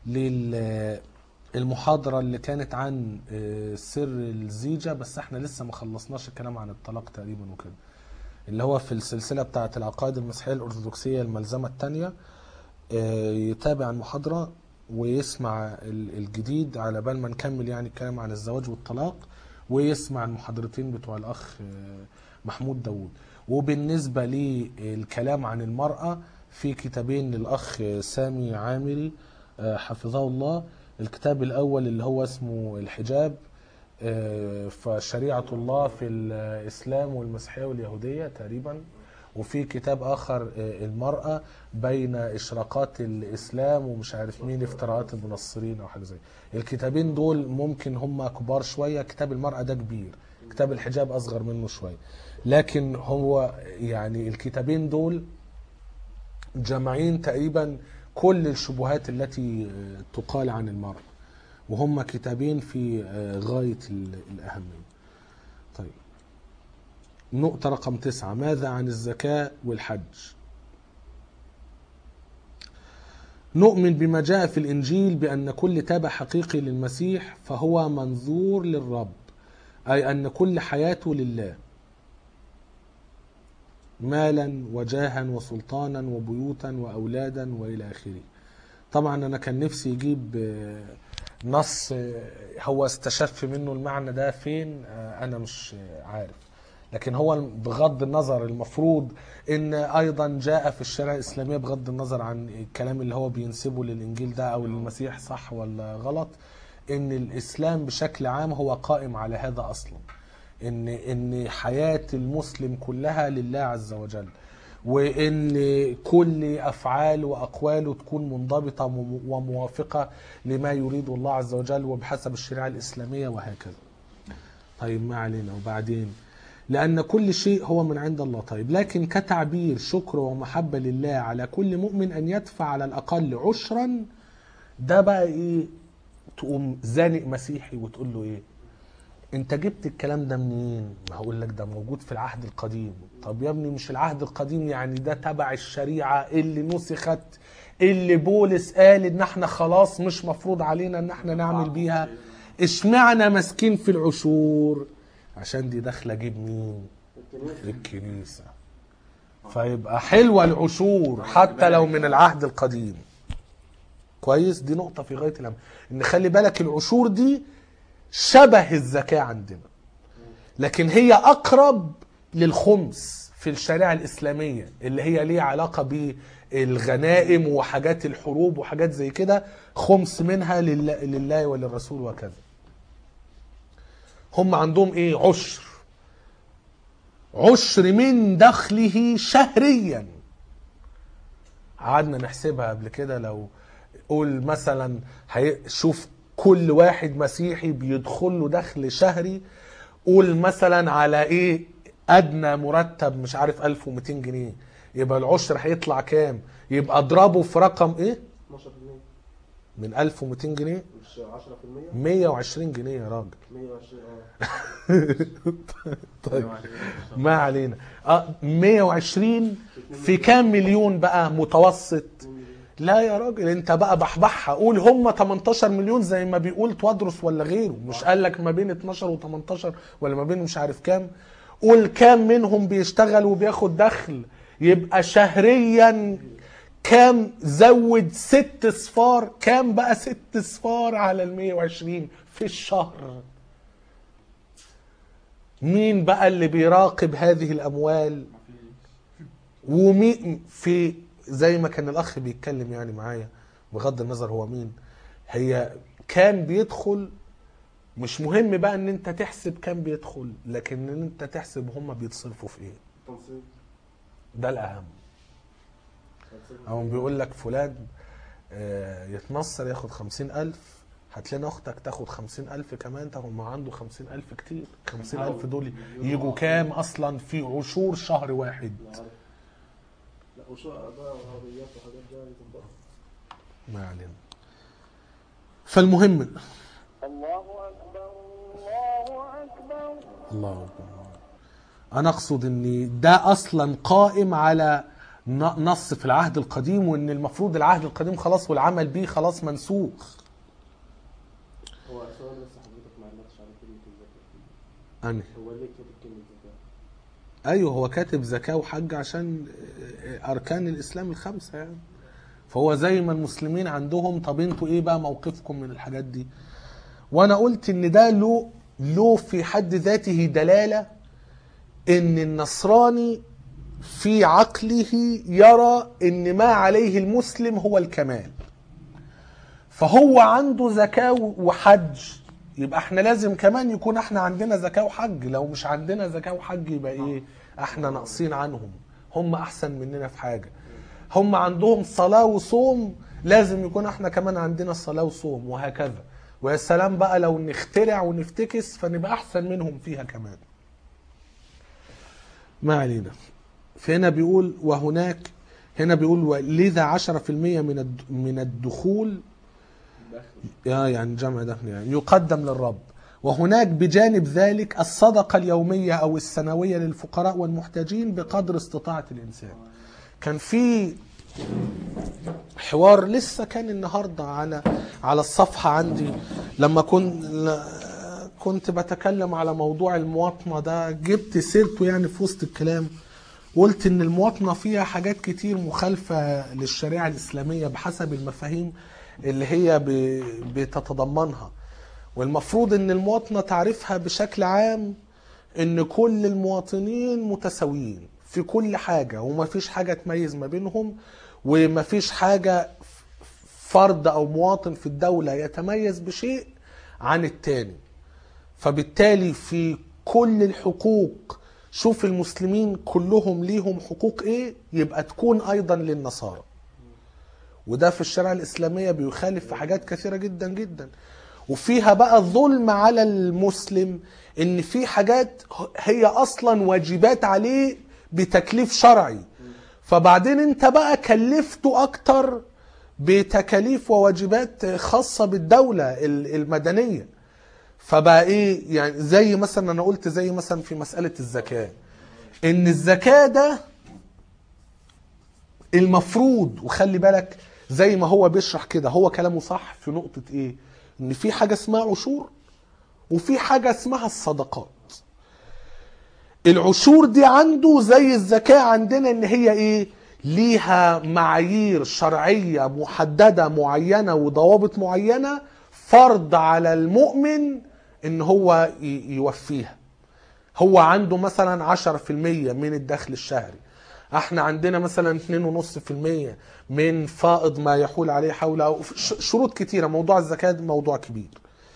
للمحاضرة اللي كانت عن سر الزيجة، بس احنا لسه ما خلصناش الكلام عن الطلاق تقريبا وكده، اللي هو في السلسلة بتاعة العقائد المسيحية الأرثوذكسية الملزمة الثانية. يتابع المحاضرة ويسمع ال- الجديد على بال ما نكمل يعني الكلام عن الزواج والطلاق، ويسمع المحاضرتين بتوع الأخ آه، محمود داوود. وبالنسبة للكلام عن المرأة في كتابين للأخ سامي عامري آه، حفظه الله. الكتاب الأول اللي هو اسمه الحجاب آه، فشريعة الله في الإسلام والمسيحية واليهودية تقريبا. وفي كتاب آخر آه، المرأة بين إشراقات الإسلام ومش عارف مين افتراءات المنصرين أو حاجة زي. الكتابين دول ممكن هم كبار شوية، كتاب المرأة ده كبير، كتاب الحجاب أصغر منه شوية، لكن هو يعني الكتابين دول جمعين تقريبا كل الشبهات التي آه، تقال عن المرأة، وهم كتابين في آه، غاية ال- الأهمية. طيب، نقطة رقم تسعة، ماذا عن الزكاة والحج؟ نؤمن بما جاء في الإنجيل بأن كل تابع حقيقي للمسيح فهو منظور للرب، أي أن كل حياته لله، مالا وجاها وسلطانا وبيوتا وأولادا وإلى آخره. طبعا أنا كان نفسي يجيب آه، نص آه، هو استشف منه المعنى ده فين، آه، أنا مش آه، عارف، لكن هو بغض النظر المفروض ان ايضا جاء في الشريعه الاسلاميه بغض النظر عن الكلام اللي هو بينسبه للانجيل ده او للمسيح صح ولا غلط، ان الاسلام بشكل عام هو قائم على هذا اصلا، ان ان حياه المسلم كلها لله عز وجل، وان كل افعاله واقواله تكون منضبطه وموافقه لما يريد الله عز وجل وبحسب الشريعه الاسلاميه وهكذا. طيب ما علينا. وبعدين لأن كل شيء هو من عند الله. طيب، لكن كتعبير شكر ومحبة لله على كل مؤمن أن يدفع على الأقل عشرا، ده بقى إيه؟ تقوم زانق مسيحي وتقول له إيه؟ أنت جبت الكلام ده منين؟ ما هقول لك ده موجود في العهد القديم. طب يا ابني مش العهد القديم يعني ده تبع الشريعة اللي نسخت، اللي بولس قال إن احنا خلاص مش مفروض علينا إن احنا نعمل بيها، اشمعنا ماسكين في العشور؟ عشان دي داخله جيب مين؟ الكنيسه. فيبقى حلوه العشور حتى لو من العهد القديم. كويس، دي نقطه في غايه الامر، ان خلي بالك العشور دي شبه الزكاه عندنا، لكن هي اقرب للخمس في الشريعه الاسلاميه اللي هي ليها علاقه بالغنائم وحاجات الحروب وحاجات زي كده، خمس منها لله, لله وللرسول وكذا. هم عندهم ايه؟ عشر، عشر من دخله شهريا. قعدنا نحسبها قبل كده، لو قول مثلا شوف كل واحد مسيحي بيدخل له دخل شهري، قول مثلا على ايه ادنى مرتب مش عارف ألف ومئتين جنيه، يبقى العشر هيطلع كام؟ يبقى اضربه في رقم ايه؟ اتناشر بالمية من ألف ومئتين جنيه مش عشرة بالمية، مية وعشرين جنيه يا راجل. مية وعشرين اه طيب ما علينا. اه مية وعشرين في كام مليون بقى متوسط؟ لا يا راجل، انت بقى بحبحها، قول هم تمنتاشر مليون زي ما بيقول توادرس ولا غيره، مش قال لك ما بين اتناشر وتمنتاشر ولا ما بين مش عارف كام؟ قول كام منهم بيشتغل وبياخد دخل، يبقى شهريا كام؟ زود ست صفار، كام بقى ست صفار على المية وعشرين في الشهر؟ مين بقى اللي بيراقب هذه الأموال؟ ومين في زي ما كان الأخ بيتكلم يعني معايا، بغض النظر هو مين، هي كان بيدخل، مش مهم بقى ان انت تحسب كام بيدخل، لكن ان انت تحسب هم بيتصرفوا في ايه، تنصيب ده الأهم. او بيقول لك فلان يتنصر ياخد خمسين ألف، هتلاقي اختك تاخد خمسين ألف كمان، تاخد ما عنده خمسين ألف كتير. خمسين ألف دول يجوا كام أصلا في عشور شهر واحد؟ لا وشو بقى وعربيات وحاجات جايه تنضرب. ما علينا. فالمهم الله أكبر الله أكبر الله أكبر، أنا أقصد أن ده أصلا قائم على نص في العهد القديم، وأن المفروض العهد القديم خلاص والعمل به خلاص منسوخ. هو سؤال لسه حضرتك ما علقتش على كلمه الزكاه. أنهي؟ هو ليه كاتب كلمه زكاه؟ أيوه هو كاتب زكاة وحج عشان أركان الإسلام الخمسة يعني، فهو زي ما المسلمين عندهم، طب انتوا ايه بقى موقفكم من الحاجات دي؟ وانا قلت ان ده له له في حد ذاته دلالة ان النصراني في عقله يرى ان ما عليه المسلم هو الكمال، فهو عنده زكاة وحج، يبقى احنا لازم كمان يكون احنا عندنا زكاة وحج. لو مش عندنا زكاة وحج يبقى ايه؟ احنا ناقصين عنهم، هم احسن مننا في حاجة. هم عندهم صلاة وصوم، لازم يكون احنا كمان عندنا صلاة وصوم، وهكذا. ويا سلام بقى لو نخترع ونفتكس فنبقى احسن منهم فيها كمان. ما علينا. فهنا بيقول وهناك، هنا بيقول لذا عشرة في المية من من الدخول يا يعني جمع دخل يعني يقدم للرب. وهناك بجانب ذلك الصدقة اليومية أو السنوية للفقراء والمحتاجين بقدر استطاعة الإنسان. كان في حوار لسه كان النهاردة على على الصفحة عندي، لما كنت كنت بتكلم على موضوع المواطنة ده، جبت سيرته يعني في وسط الكلام، قلت ان المواطنة فيها حاجات كتير مخالفة للشريعة الإسلامية بحسب المفاهيم اللي هي بتتضمنها. والمفروض ان المواطنة تعرفها بشكل عام ان كل المواطنين متساويين في كل حاجة، وما فيش حاجة تميز ما بينهم، وما فيش حاجة فرد او مواطن في الدولة يتميز بشيء عن التاني. فبالتالي في كل الحقوق، شوف المسلمين كلهم ليهم حقوق ايه، يبقى تكون ايضا للنصارى. وده في الشريعة الإسلامية بيخالف في حاجات كثيرة جدا جدا. وفيها بقى ظلم على المسلم ان في حاجات هي اصلا واجبات عليه بتكليف شرعي، فبعدين انت بقى كلفته اكتر بتكاليف وواجبات خاصة بالدولة المدنية. فبقى ايه يعني، زي مثلا انا قلت زي مثلا في مسألة الزكاة، ان الزكاة ده المفروض، وخلي بالك زي ما هو بيشرح كده، هو كلامه صح في نقطة ايه، ان في حاجة اسمها عشور وفي حاجة اسمها الصدقات. العشور دي عنده زي الزكاة عندنا، ان هي ايه، ليها معايير شرعية محددة معينة وضوابط معينة، فرض على المؤمن ان هو يوفيها. هو عنده مثلا عشرة في المية من الدخل الشهري، احنا عندنا مثلا اثنين ونص في المية من فائض ما يحول عليه حول، أو شروط كتيرة. موضوع الزكاة موضوع كبير.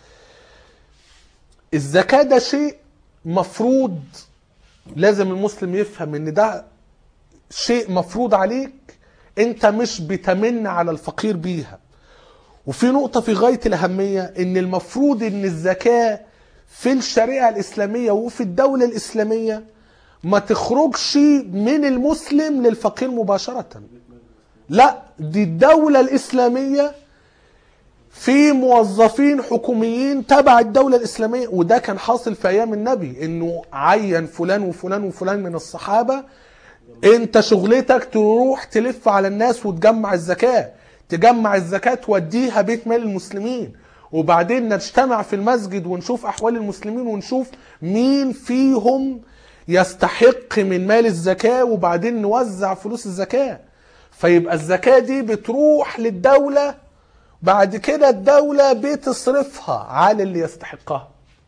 الزكاة ده شيء مفروض، لازم المسلم يفهم ان ده شيء مفروض عليك، انت مش بتمن على الفقير بيها. وفي نقطة في غاية الأهمية، ان المفروض ان الزكاة في الشريعة الإسلامية وفي الدولة الإسلامية ما تخرجش من المسلم للفقير مباشرة. لا، دي الدولة الإسلامية في موظفين حكوميين تبع الدولة الإسلامية، وده كان حاصل في أيام النبي، إنه عين فلان وفلان وفلان من الصحابة، أنت شغلتك تروح تلف على الناس وتجمع الزكاة، تجمع الزكاة توديها بيت مال المسلمين، وبعدين نجتمع في المسجد ونشوف أحوال المسلمين ونشوف مين فيهم يستحق من مال الزكاة، وبعدين نوزع فلوس الزكاة. فيبقى الزكاة دي بتروح للدولة، بعد كده الدولة بتصرفها على اللي يستحقها.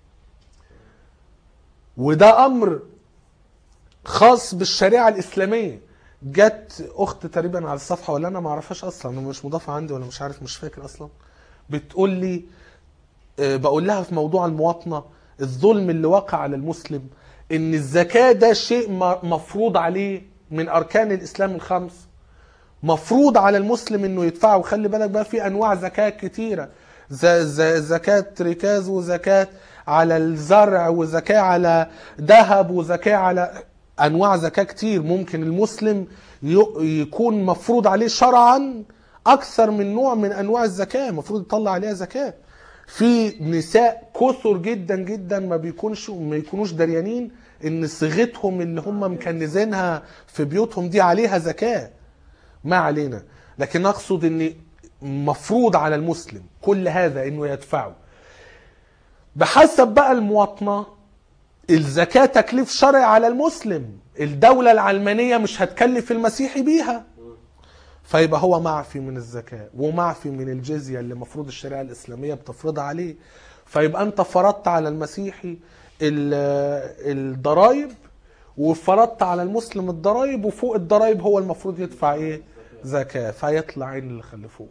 وده أمر خاص بالشريعة الإسلامية. جت أخت تقريبا على الصفحة، ولا أنا ما أعرفهاش أصلا، مش مضافة عندي ولا مش عارف، مش فاكر أصلا، بتقول لي، بقول لها في موضوع المواطنة، الظلم اللي وقع على المسلم، ان الزكاة ده شيء مفروض عليه من اركان الاسلام الخمس، مفروض على المسلم انه يدفعه. وخلي بالك بقى في انواع زكاة كتيرة، زكاة ركاز، وزكاة على الزرع، وزكاة على ذهب، وزكاة على انواع زكاة كتير. ممكن المسلم يكون مفروض عليه شرعا اكثر من نوع من انواع الزكاة مفروض يطلع عليها زكاة. في نساء كثر جدا جدا ما بيكونش ما يكونوش دريانين ان صيغتهم اللي هم مكنزينها في بيوتهم دي عليها زكاة. ما علينا، لكن اقصد ان مفروض على المسلم كل هذا انه يدفعه. بحسب بقى المواطنة، الزكاة تكليف شرعي على المسلم، الدولة العلمانية مش هتكلف المسيحي بيها، فيبقى هو معفي من الزكاة ومعفي من الجزية اللي مفروض الشريعة الإسلامية بتفرضها عليه. فيبقى أنت فرضت على المسيحي الضرائب وفرضت على المسلم الضرائب، وفوق الضرائب هو المفروض يدفع إيه؟ زكاة. فيطلع عين اللي خلفوه.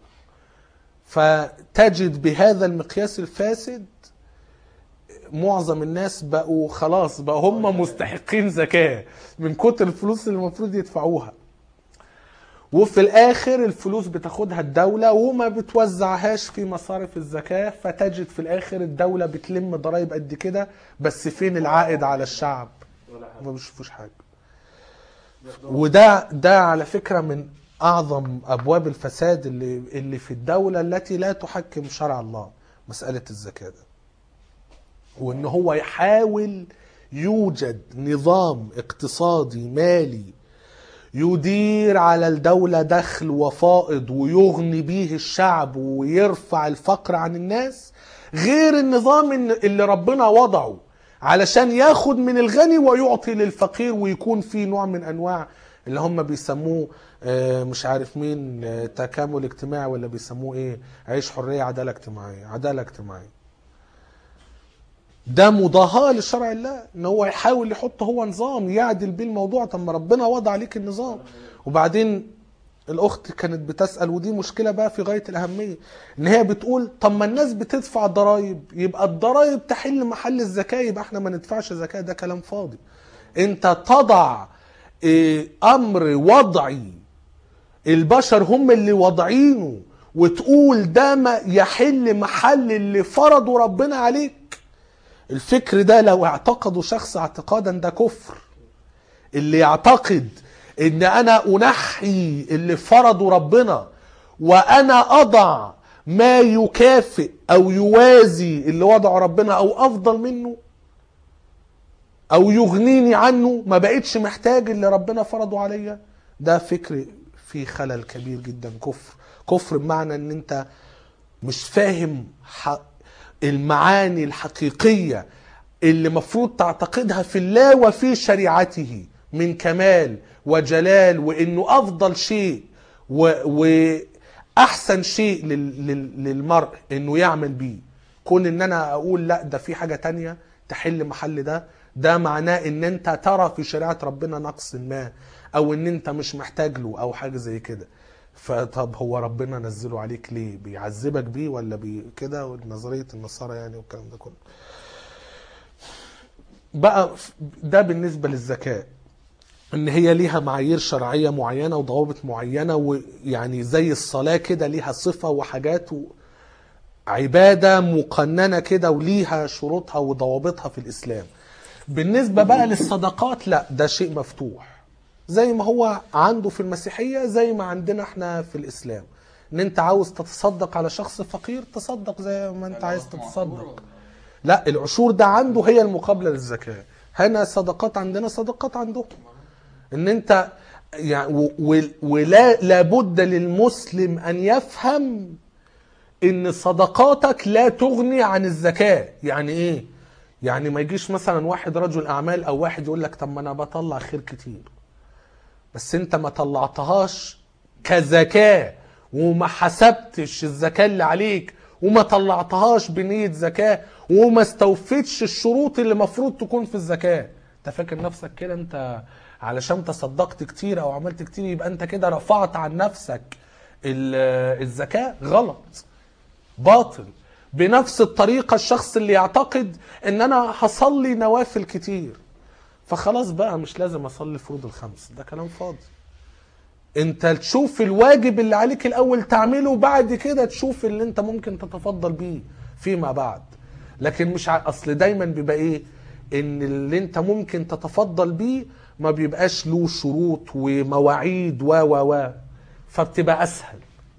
فتجد بهذا المقياس الفاسد معظم الناس بقوا خلاص بقوا هم مستحقين زكاة من كتر الفلوس اللي المفروض يدفعوها. وفي الاخر الفلوس بتاخدها الدولة وما بتوزعهاش في مصارف الزكاة، فتجد في الاخر الدولة بتلم ضرائب قد كده، بس فين العائد على الشعب؟ ما بيشوفوش حاجة. وده ده على فكرة من اعظم ابواب الفساد اللي اللي في الدولة التي لا تحكم شرع الله، مسألة الزكاة ده. وان هو يحاول يوجد نظام اقتصادي مالي يدير على الدولة دخل وفائض ويغني به الشعب ويرفع الفقر عن الناس، غير النظام اللي ربنا وضعه علشان ياخد من الغني ويعطي للفقير، ويكون في نوع من انواع اللي هم بيسموه مش عارف مين تكامل اجتماعي، ولا بيسموه ايه، عيش حرية عدالة اجتماعية، عدالة اجتماعية. ده مضاهاة لشرع الله، ان هو يحاول يحط هو نظام يعدل بيه الموضوع. طب ما ربنا وضع عليك النظام. وبعدين الاخت كانت بتسأل، ودي مشكلة بقى في غاية الاهمية، ان هي بتقول طب ما الناس بتدفع ضرائب، يبقى الضرائب تحل محل الزكاة، يبقى احنا ما ندفعش زكاة. ده كلام فاضي. انت تضع امر وضعي البشر هم اللي وضعينه، وتقول ده ما يحل محل اللي فرضوا ربنا عليك. الفكر ده لو اعتقدوا شخص اعتقادا ده كفر. اللي يعتقد ان انا انحي اللي فرضوا ربنا وانا اضع ما يكافئ او يوازي اللي وضعه ربنا او افضل منه او يغنيني عنه، ما بقتش محتاج اللي ربنا فرضه عليا، ده فكر فيه خلل كبير جدا. كفر كفر بمعنى ان انت مش فاهم المعاني الحقيقية اللي مفروض تعتقدها في الله وفي شريعته من كمال وجلال، وانه افضل شيء واحسن شيء للمرء انه يعمل بيه. كون ان انا اقول لا ده في حاجة تانية تحل محل ده، ده معناه ان انت ترى في شريعة ربنا نقص ما، او ان انت مش محتاج له او حاجة زي كده. فطب هو ربنا نزله عليك ليه؟ بيعذبك بيه ولا بي كده؟ ونظرية النصارى يعني والكلام ده كله. بقى ده بالنسبة للزكاة، ان هي ليها معايير شرعية معينة وضوابط معينة، ويعني زي الصلاة كده ليها صفة وحاجات عبادة مقننة كده وليها شروطها وضوابطها في الإسلام. بالنسبة بقى للصدقات لا، ده شيء مفتوح زي ما هو عنده في المسيحية زي ما عندنا احنا في الإسلام. ان انت عاوز تتصدق على شخص فقير تصدق زي ما انت عايز تتصدق. لا، العشور ده عنده هي المقابلة للزكاة. هنا صدقات عندنا صدقات عندهم. ان انت يعني ولا لابد للمسلم ان يفهم ان صدقاتك لا تغني عن الزكاة. يعني ايه؟ يعني ما يجيش مثلا واحد رجل اعمال او واحد يقول لك طب ما انا بطلع خير كتير، بس انت ما طلعتهاش كزكاة وما حسبتش الزكاة اللي عليك وما طلعتهاش بنية زكاة وما استوفيتش الشروط اللي مفروض تكون في الزكاة. انت فاكر نفسك كده انت علشان تصدقت كتير او عملت كتير يبقى انت كده رفعت عن نفسك الزكاة؟ غلط، باطل. بنفس الطريقة الشخص اللي يعتقد ان انا هصلي نوافل كتير فخلاص بقى مش لازم اصلي فروض الخمس، ده كلام فاضي. انت تشوف الواجب اللي عليك الاول تعمله وبعد كده تشوف اللي انت ممكن تتفضل بيه فيما بعد. لكن مش ع... اصل دايما بيبقى ايه ان اللي انت ممكن تتفضل بيه ما بيبقاش له شروط ومواعيد و و و فبتبقى اسهل،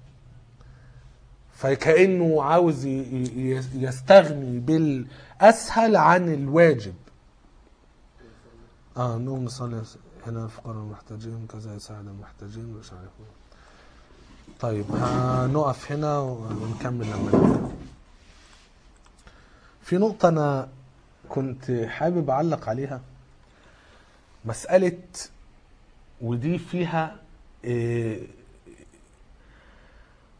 فكأنه عاوز يستغني بالاسهل عن الواجب. اه نقوم نصلي هنا الفقراء المحتاجين كذا يساعد المحتاجين مش عارف. طيب هنقف هنا ونكمل لما نبدأ. في نقطة أنا كنت حابب أعلق عليها، مسألة ودي فيها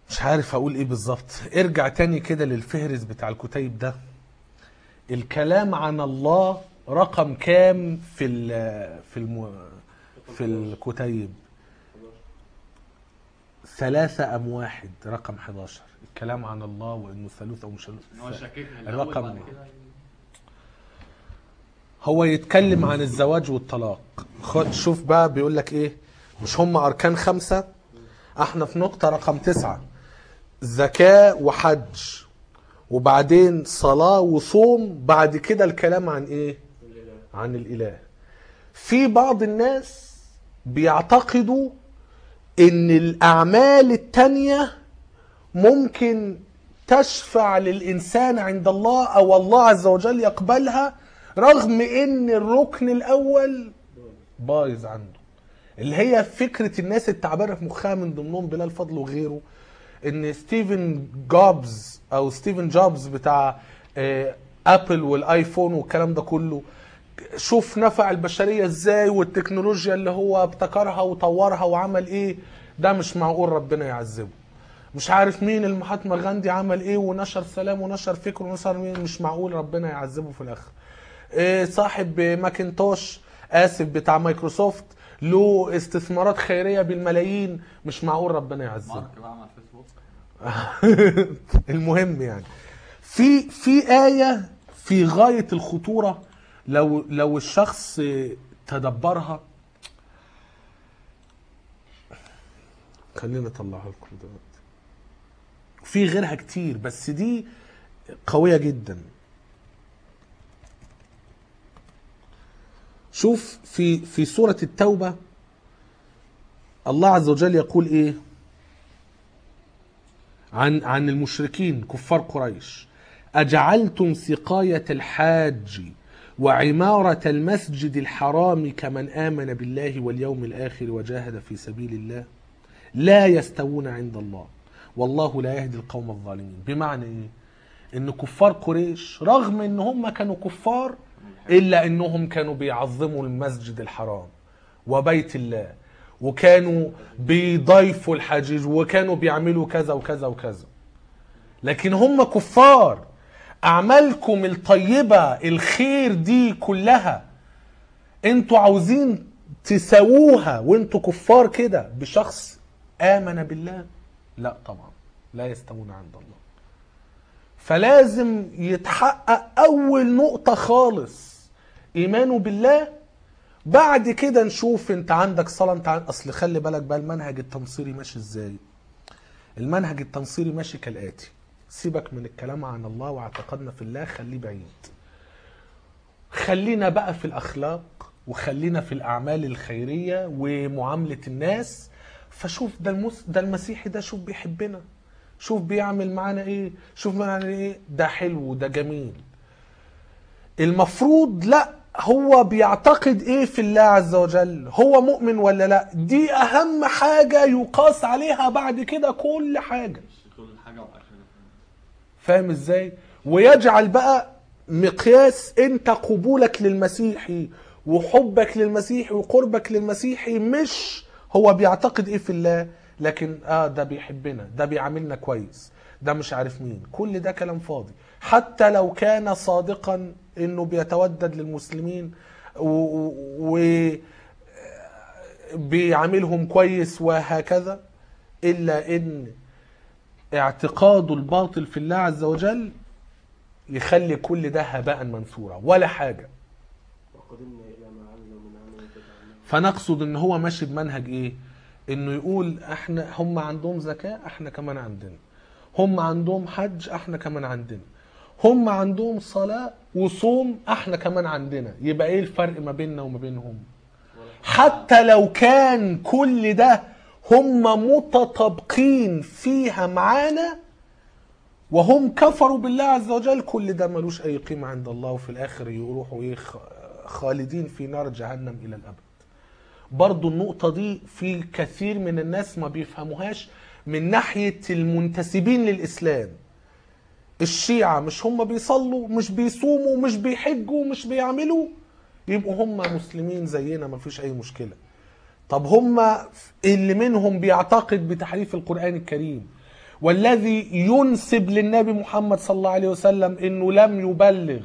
مش عارف اقول ايه بالظبط. ارجع تاني كده للفهرس بتاع الكتيب ده. الكلام عن الله رقم كام في ال في الم في الكتيب؟ ثلاثة أم واحد، رقم حداشر. الكلام عن الله وإنه ثالوث أو مش ان هو شاككها الرقم بعد كده. هو يتكلم عن الزواج والطلاق. خد شوف بقى بيقول لك ايه. مش هم اركان خمسة؟ احنا في نقطة رقم تسعة، زكاة وحج، وبعدين صلاة وصوم، بعد كده الكلام عن ايه؟ عن الاله. في بعض الناس بيعتقدوا ان الاعمال التانية ممكن تشفع للانسان عند الله او الله عز وجل يقبلها، رغم ان الركن الاول بايظ عنده. اللي هي فكرة الناس التعبانة في مخها، من ضمنهم بلال فضل وغيره، ان ستيفن جوبز او ستيفن جوبز بتاع ابل والايفون والكلام ده كله، شوف نفع البشرية ازاي، والتكنولوجيا اللي هو ابتكرها وطورها وعمل ايه، ده مش معقول ربنا يعذبه. مش عارف مين المحاتما غاندي عمل ايه ونشر سلام ونشر فكر ونشر مين، مش معقول ربنا يعذبه في الاخر. إيه صاحب ماكنتوش اسف بتاع مايكروسوفت له استثمارات خيرية بالملايين، مش معقول ربنا يعذبه. مارك بقى على الفيسبوك. المهم يعني في في آية في غاية الخطورة، لو لو الشخص تدبرها. خلينا نطلعها لكم دلوقتي. في غيرها كتير بس دي قوية جدا. شوف في في سورة التوبة الله عز وجل يقول ايه عن عن المشركين كفار قريش: أجعلتم سقاية الحاج وعمارة المسجد الحرام كمن آمن بالله واليوم الآخر وجاهد في سبيل الله لا يستوون عند الله والله لا يهدي القوم الظالمين. بمعنى ايه؟ ان كفار قريش رغم ان هم كانوا كفار الا انهم كانوا بيعظموا المسجد الحرام وبيت الله، وكانوا بيضيفوا الحجيج، وكانوا بيعملوا كذا وكذا وكذا. لكن هم كفار. اعمالكم الطيبة الخير دي كلها انتوا عاوزين تساووها وانتوا كفار كده بشخص آمن بالله؟ لا طبعا، لا يستوون عند الله. فلازم يتحقق اول نقطة خالص ايمانه بالله، بعد كده نشوف انت عندك صلاة. انت عن... اصل خلي بالك بقى المنهج التنصيري ماشي ازاي. المنهج التنصيري ماشي كالآتي: سيبك من الكلام عن الله واعتقادنا في الله، خليه بعيد. خلينا بقى في الأخلاق، وخلينا في الأعمال الخيرية ومعاملة الناس. فشوف ده المس... ده المسيحي ده، شوف بيحبنا، شوف بيعمل معانا ايه، شوف معانا ايه، ده حلو ده جميل. المفروض لا، هو بيعتقد ايه في الله عز وجل، هو مؤمن ولا لا، دي اهم حاجة يقاس عليها بعد كده كل حاجة. كل حاجه وعشان فاهم ازاي؟ ويجعل بقى مقياس انت قبولك للمسيحي وحبك للمسيحي وقربك للمسيحي مش هو بيعتقد ايه في الله، لكن اه ده بيحبنا، ده بيعاملنا كويس، ده مش عارف مين. كل ده كلام فاضي. حتى لو كان صادقا انه بيتودد للمسلمين و بيعاملهم كويس وهكذا، الا ان اعتقاده الباطل في الله عز وجل يخلي كل ده هباء منثورا ولا حاجة. وقدمنا الى ما عملوا من عمل فجعلناه. فنقصد ان هو ماشي بمنهج ايه؟ انه يقول احنا هم عندهم زكاة احنا كمان عندنا، هم عندهم حج احنا كمان عندنا، هم عندهم صلاة وصوم احنا كمان عندنا. يبقى ايه الفرق ما بيننا وما بينهم؟ حتى لو كان كل ده هم متطابقين فيها معانا وهم كفروا بالله عز وجل، كل ده ملوش اي قيمة عند الله، وفي الاخر يروحوا ايه؟ خالدين في نار جهنم الى الابد. برضو النقطة دي في كثير من الناس ما بيفهموهاش من ناحية المنتسبين للإسلام. الشيعة مش هم بيصلوا، مش بيصوموا، مش بيحجوا، مش بيعملوا، يبقوا هم مسلمين زينا ما فيش أي مشكلة. طب هم اللي منهم بيعتقد بتحريف القرآن الكريم والذي ينسب للنبي محمد صلى الله عليه وسلم انه لم يبلغ،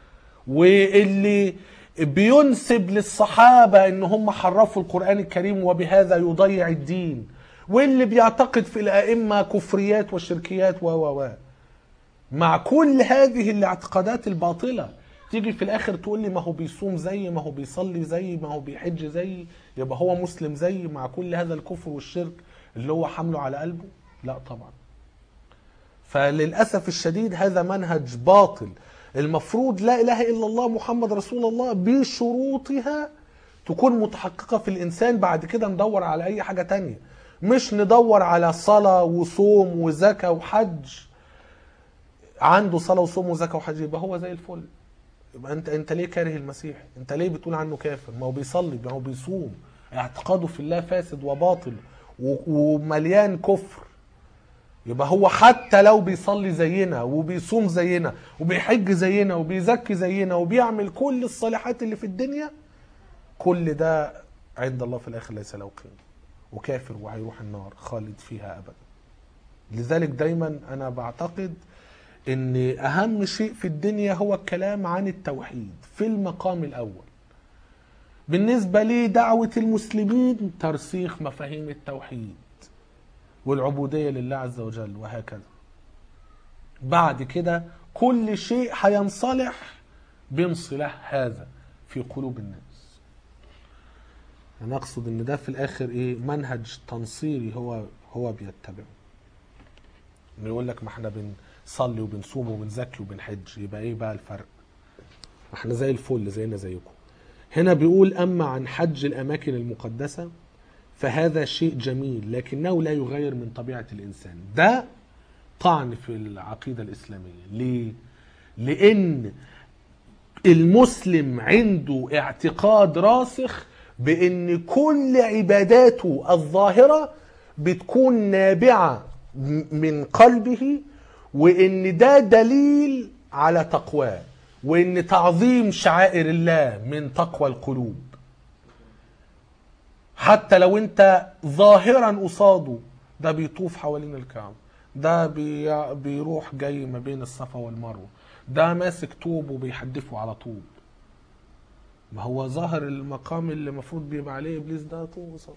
واللي بينسب للصحابة ان هم حرفوا القرآن الكريم وبهذا يضيع الدين، واللي بيعتقد في الائمة كفريات وشركيات و و و مع كل هذه الاعتقادات الباطلة، تيجي في الاخر تقول لي ما هو بيصوم زي، ما هو بيصلي زي، ما هو بيحج زي، يبقى هو مسلم زي، مع كل هذا الكفر والشرك اللي هو حمله على قلبه؟ لا طبعا. فللأسف الشديد هذا منهج باطل. المفروض لا إله إلا الله محمد رسول الله بشروطها تكون متحققة في الإنسان، بعد كده ندور على أي حاجة تانية، مش ندور على صلاة وصوم وزكاة وحج. عنده صلاة وصوم وزكاة وحج يبقى هو زي الفل. يبقى انت انت ليه كاره المسيح؟ انت ليه بتقول عنه كافر؟ ما هو بيصلي، ما هو بيصوم، اعتقاده في الله فاسد وباطل ومليان كفر. يبقى هو حتى لو بيصلي زينا وبيصوم زينا وبيحج زينا وبيزكي زينا وبيعمل كل الصالحات اللي في الدنيا، كل ده عند الله في الاخر ليس له قيمه، وكافر وهيروح النار خالد فيها ابدا. لذلك دايما انا بعتقد ان اهم شيء في الدنيا هو الكلام عن التوحيد في المقام الاول. بالنسبه لي دعوه المسلمين ترسيخ مفاهيم التوحيد والعبودية لله عز وجل وهكذا. بعد كده كل شيء هينصلح بانصلاح هذا في قلوب الناس. أنا أقصد إن ده في الآخر إيه؟ منهج تنصيري هو هو بيتبعه. يقول لك ما احنا بنصلي وبنصوم وبنزكي وبنحج، يبقى إيه بقى الفرق؟ ما احنا زي الفل زينا زيكم. هنا بيقول أما عن حج الأماكن المقدسة فهذا شيء جميل لكنه لا يغير من طبيعة الإنسان. ده طعن في العقيدة الإسلامية. ليه؟ لأن المسلم عنده اعتقاد راسخ بأن كل عباداته الظاهرة بتكون نابعة من قلبه، وأن ده دليل على تقواه، وأن تعظيم شعائر الله من تقوى القلوب. حتى لو انت ظاهرا قصاده ده بيطوف حوالين الكعبة، ده بي بيروح جاي ما بين الصفا والمروة، ده ماسك طوب وبيحدفه على طوب، ما هو ظاهر المقام اللي المفروض بيبقى عليه ابليس ده طوب وصف.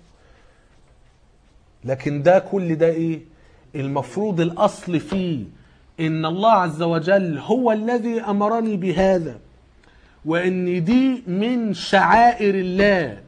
لكن ده كل ده ايه؟ المفروض الاصل فيه ان الله عز وجل هو الذي امرني بهذا، وان دي من شعائر الله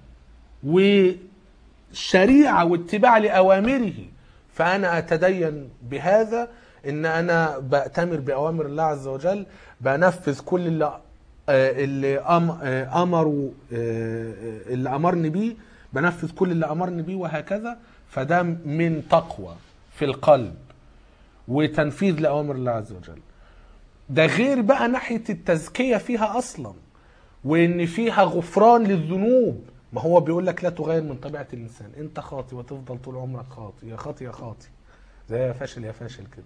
وشريعة واتباع لأوامره، فأنا أتدين بهذا، إن أنا بأتمر بأوامر الله عز وجل، بنفذ كل اللي اللي أمروا اللي أمرني بيه، بنفذ كل اللي أمرني بيه وهكذا. فده من تقوى في القلب وتنفيذ لأوامر الله عز وجل. ده غير بقى ناحية التزكية فيها أصلا، وإن فيها غفران للذنوب. ما هو بيقول لك لا تغير من طبيعة الإنسان، أنت خاطي وتفضل طول عمرك خاطي، يا خاطي يا خاطي، زي يا فاشل يا فاشل كده.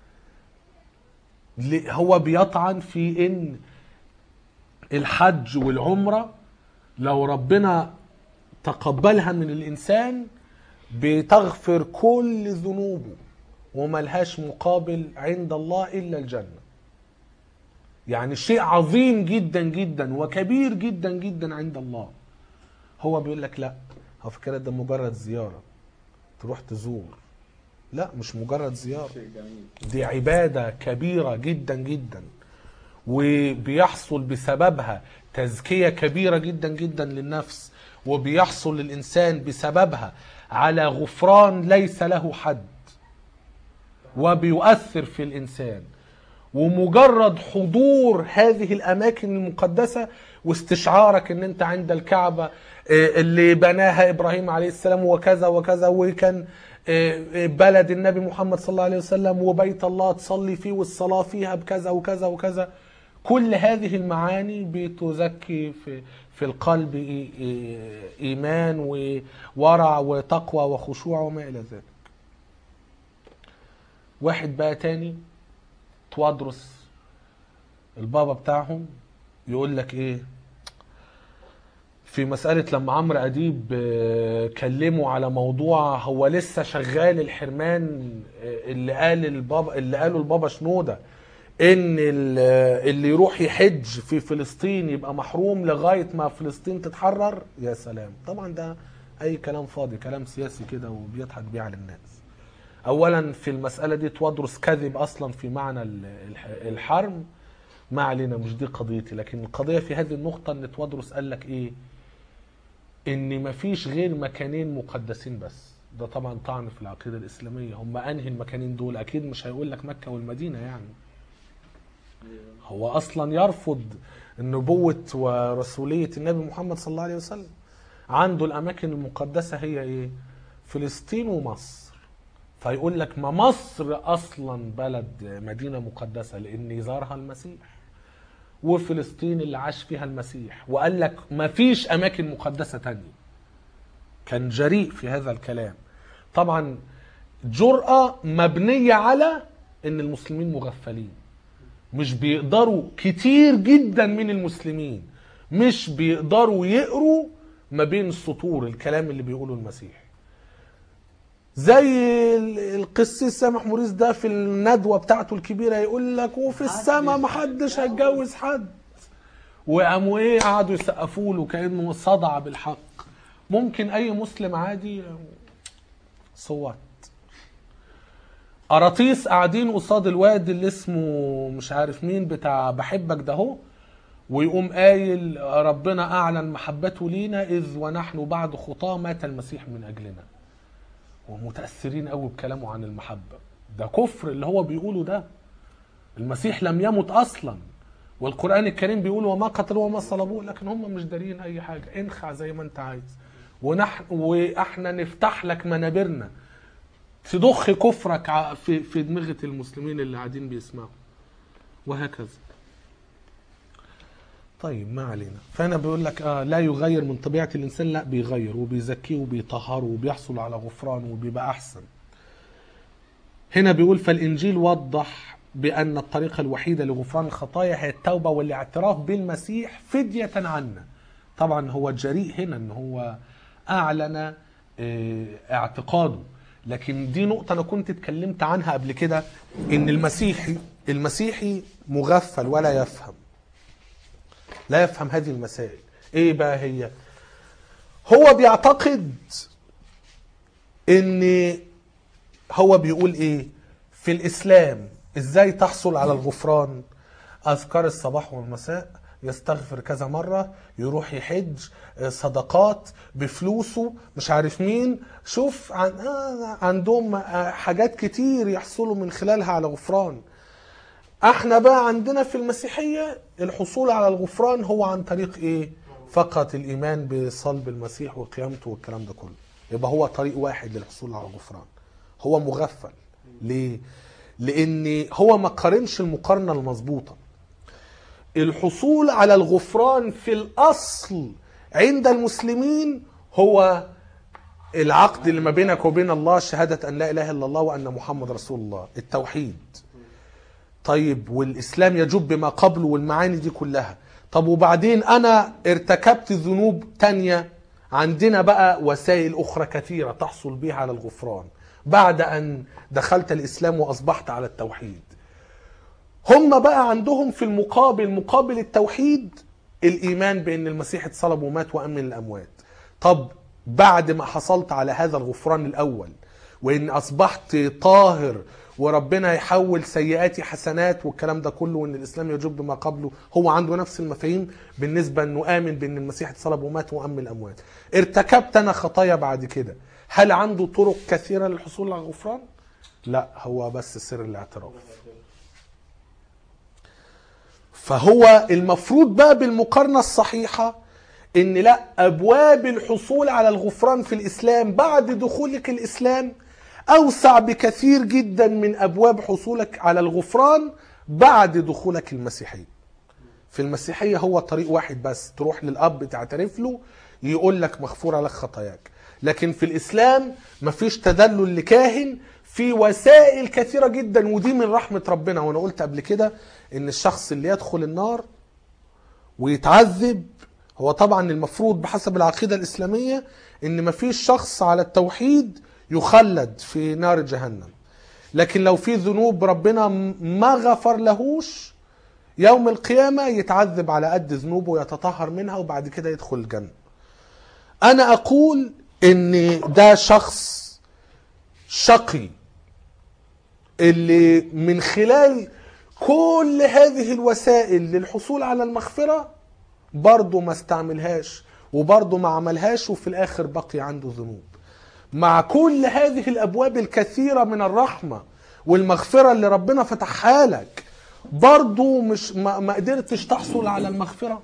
هو بيطعن في إن الحج والعمرة لو ربنا تقبلها من الإنسان بتغفر كل ذنوبه وملهاش مقابل عند الله إلا الجنة. يعني شيء عظيم جدا جدا وكبير جدا جدا عند الله. هو بيقول لك لا، هو فكرة ده مجرد زيارة تروح تزور. لا، مش مجرد زيارة، دي عبادة كبيرة جدا جدا، وبيحصل بسببها تزكية كبيرة جدا جدا للنفس، وبيحصل للإنسان بسببها على غفران ليس له حد، وبيؤثر في الإنسان. ومجرد حضور هذه الأماكن المقدسة واستشعارك ان انت عند الكعبة اللي بناها إبراهيم عليه السلام وكذا وكذا، وكان بلد النبي محمد صلى الله عليه وسلم، وبيت الله تصلي فيه والصلاة فيها بكذا وكذا وكذا، كل هذه المعاني بتزكي في في القلب إيمان وورع وتقوى وخشوع وما إلى ذلك. واحد بقى تاني توادرس البابا بتاعهم يقول لك ايه؟ في مسألة لما عمرو أديب آه، كلموا على موضوع هو لسه شغال الحرمان، آه، اللي قال البابا اللي قاله البابا شنودة ان ال- آه، اللي يروح يحج في فلسطين يبقى محروم لغاية ما فلسطين تتحرر. يا سلام، طبعا ده اي كلام فاضي، كلام سياسي كده وبيضحك بيه على الناس. اولا في المسألة دي توادرس كذب اصلا في معنى ال- الح- الحرم. ما علينا، مش دي قضيتي، لكن القضية في هذه النقطة ان توادرس قال لك ايه، ان مفيش غير مكانين مقدسين بس. ده طبعا طعن في العقيدة الاسلامية. هم انهي المكانين دول؟ اكيد مش هيقول لك مكة والمدينة يعني. هو اصلا يرفض النبوة ورسولية النبي محمد صلى الله عليه وسلم. عنده الاماكن المقدسة هي ايه؟ فلسطين ومصر. فيقول لك ما مصر اصلا بلد مدينة مقدسة لان زارها المسيح، وفلسطين اللي عاش فيها المسيح، وقال لك ما فيش اماكن مقدسة تانية. كان جريء في هذا الكلام. طبعا جرأة مبنية على ان المسلمين مغفلين، مش بيقدروا، كتير جدا من المسلمين مش بيقدروا يقروا ما بين السطور الكلام اللي بيقوله المسيح. زي القسيس سامح موريس ده في الندوة بتاعته الكبيرة يقول لك وفي السماء محدش هيتجوز حد، وقاموا ايه قعدوا يسقفوا له كأنه صدع بالحق. ممكن اي مسلم عادي صوت. قراطيس قاعدين قصاد الواد اللي اسمه مش عارف مين بتاع بحبك ده هو، ويقوم قايل ربنا اعلن محبته لينا اذ ونحن بعد خطاه مات المسيح من اجلنا، ومتاثرين قوي بكلامه عن المحبه. ده كفر اللي هو بيقوله ده. المسيح لم يمت اصلا، والقران الكريم بيقول وما قتلوه وما صلبوه، لكن هم مش دارين اي حاجه. انخع زي ما انت عايز، ونحن واحنا نفتح لك منابرنا تضخ كفرك ع- في في دماغه المسلمين اللي قاعدين بيسمعوا، وهكذا. طيب ما علينا. فانا بيقول لك آه لا يغير من طبيعه الانسان، لا بيغير وبيزكيه وبيطهره وبيحصل على غفران وبيبقى احسن. هنا بيقول فالانجيل وضح بان الطريقه الوحيده لغفران الخطايا هي التوبه والاعتراف بالمسيح فديه عنا. طبعا هو جريء هنا ان هو اعلن آه، اعتقاده. لكن دي نقطه انا كنت اتكلمت عنها قبل كده، ان المسيحي المسيحي مغفل ولا يفهم، لا يفهم هذه المسائل. ايه بقى هي؟ هو بيعتقد ان هو بيقول ايه في الاسلام ازاي تحصل على الغفران؟ اذكار الصباح والمساء، يستغفر كذا مرة، يروح يحج، صدقات بفلوسه، مش عارف مين. شوف عن... آه عندهم آه حاجات كتير يحصلوا من خلالها على غفران. احنا بقى عندنا في المسيحية الحصول على الغفران هو عن طريق ايه؟ فقط الايمان بصلب المسيح وقيامته والكلام ده كله. يبقى هو طريق واحد للحصول على الغفران. هو مغفل. ليه؟ لان هو ما قارنش المقارنة المظبوطة. الحصول على الغفران في الاصل عند المسلمين هو العقد اللي ما بينك وبين الله، شهادة ان لا اله الا الله وان محمد رسول الله، التوحيد. طيب والإسلام يجب بما قبله والمعاني دي كلها. طب وبعدين أنا ارتكبت ذنوب تانية، عندنا بقى وسائل أخرى كثيرة تحصل بها على الغفران بعد أن دخلت الإسلام وأصبحت على التوحيد. هم بقى عندهم في المقابل مقابل التوحيد الإيمان بأن المسيح اتصلب ومات وقام من الأموات. طب بعد ما حصلت على هذا الغفران الأول وإن أصبحت طاهر وربنا يحول سيئاتي حسنات والكلام ده كله، وان الاسلام يجب بما قبله، هو عنده نفس المفاهيم بالنسبه انه امن بان المسيح اتصلب ومات وقام من الاموات. ارتكبت انا خطايا بعد كده، هل عنده طرق كثيره للحصول على الغفران؟ لا، هو بس سر الاعتراف. فهو المفروض بقى بالمقارنه الصحيحه ان لا، ابواب الحصول على الغفران في الاسلام بعد دخولك الاسلام أوسع بكثير جدا من أبواب حصولك على الغفران بعد دخولك المسيحية. في المسيحية هو طريق واحد بس، تروح للأب تعترف له يقول لك مغفور لك خطاياك. لكن في الإسلام مفيش تدلل لكاهن، في وسائل كثيرة جدا، ودي من رحمة ربنا. وأنا قلت قبل كده إن الشخص اللي يدخل النار ويتعذب هو طبعا المفروض بحسب العقيدة الإسلامية ان مفيش شخص على التوحيد يخلد في نار جهنم، لكن لو في ذنوب ربنا ما غفر لهوش يوم القيامة يتعذب على قد ذنوبه ويتطهر منها وبعد كده يدخل الجنة. أنا أقول إن ده شخص شقي اللي من خلال كل هذه الوسائل للحصول على المغفرة برضه ما استعملهاش وبرضه ما عملهاش وفي الآخر بقي عنده ذنوب. مع كل هذه الأبواب الكثيرة من الرحمة والمغفرة اللي ربنا فتحها لك برضو مش ما, ما قدرتش تحصل على المغفرة،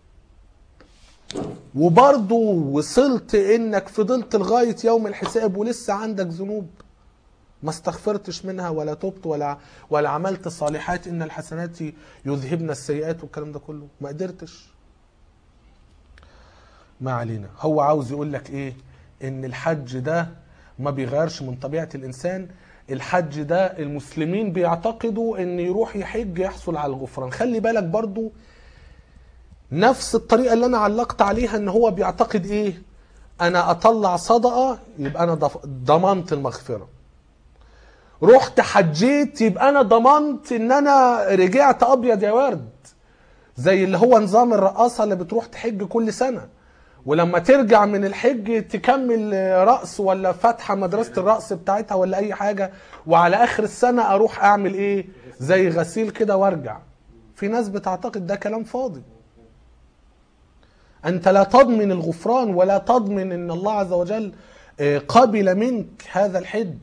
وبرضو وصلت انك فضلت لغاية يوم الحساب ولسه عندك ذنوب ما استغفرتش منها ولا تبت ولا ولا عملت صالحات ان الحسنات يذهبن السيئات والكلام ده كله، ما قدرتش. ما علينا. هو عاوز يقول لك ايه؟ ان الحج ده ما بيغيرش من طبيعة الانسان. الحج ده المسلمين بيعتقدوا ان يروح يحج يحصل على الغفران. خلي بالك برضو نفس الطريقة اللي انا علقت عليها ان هو بيعتقد ايه؟ انا اطلع صدقة يبقى انا ضمنت المغفرة، رحت حجيت يبقى انا ضمنت ان انا رجعت ابيض يا ورد، زي اللي هو نظام الرقاصة اللي بتروح تحج كل سنة ولما ترجع من الحج تكمل رقص ولا فاتحة مدرسة الرقص بتاعتها ولا اي حاجة، وعلى اخر السنة اروح اعمل ايه؟ زي غسيل كده وارجع. في ناس بتعتقد ده كلام فاضي. انت لا تضمن الغفران ولا تضمن ان الله عز وجل قبل منك هذا الحج.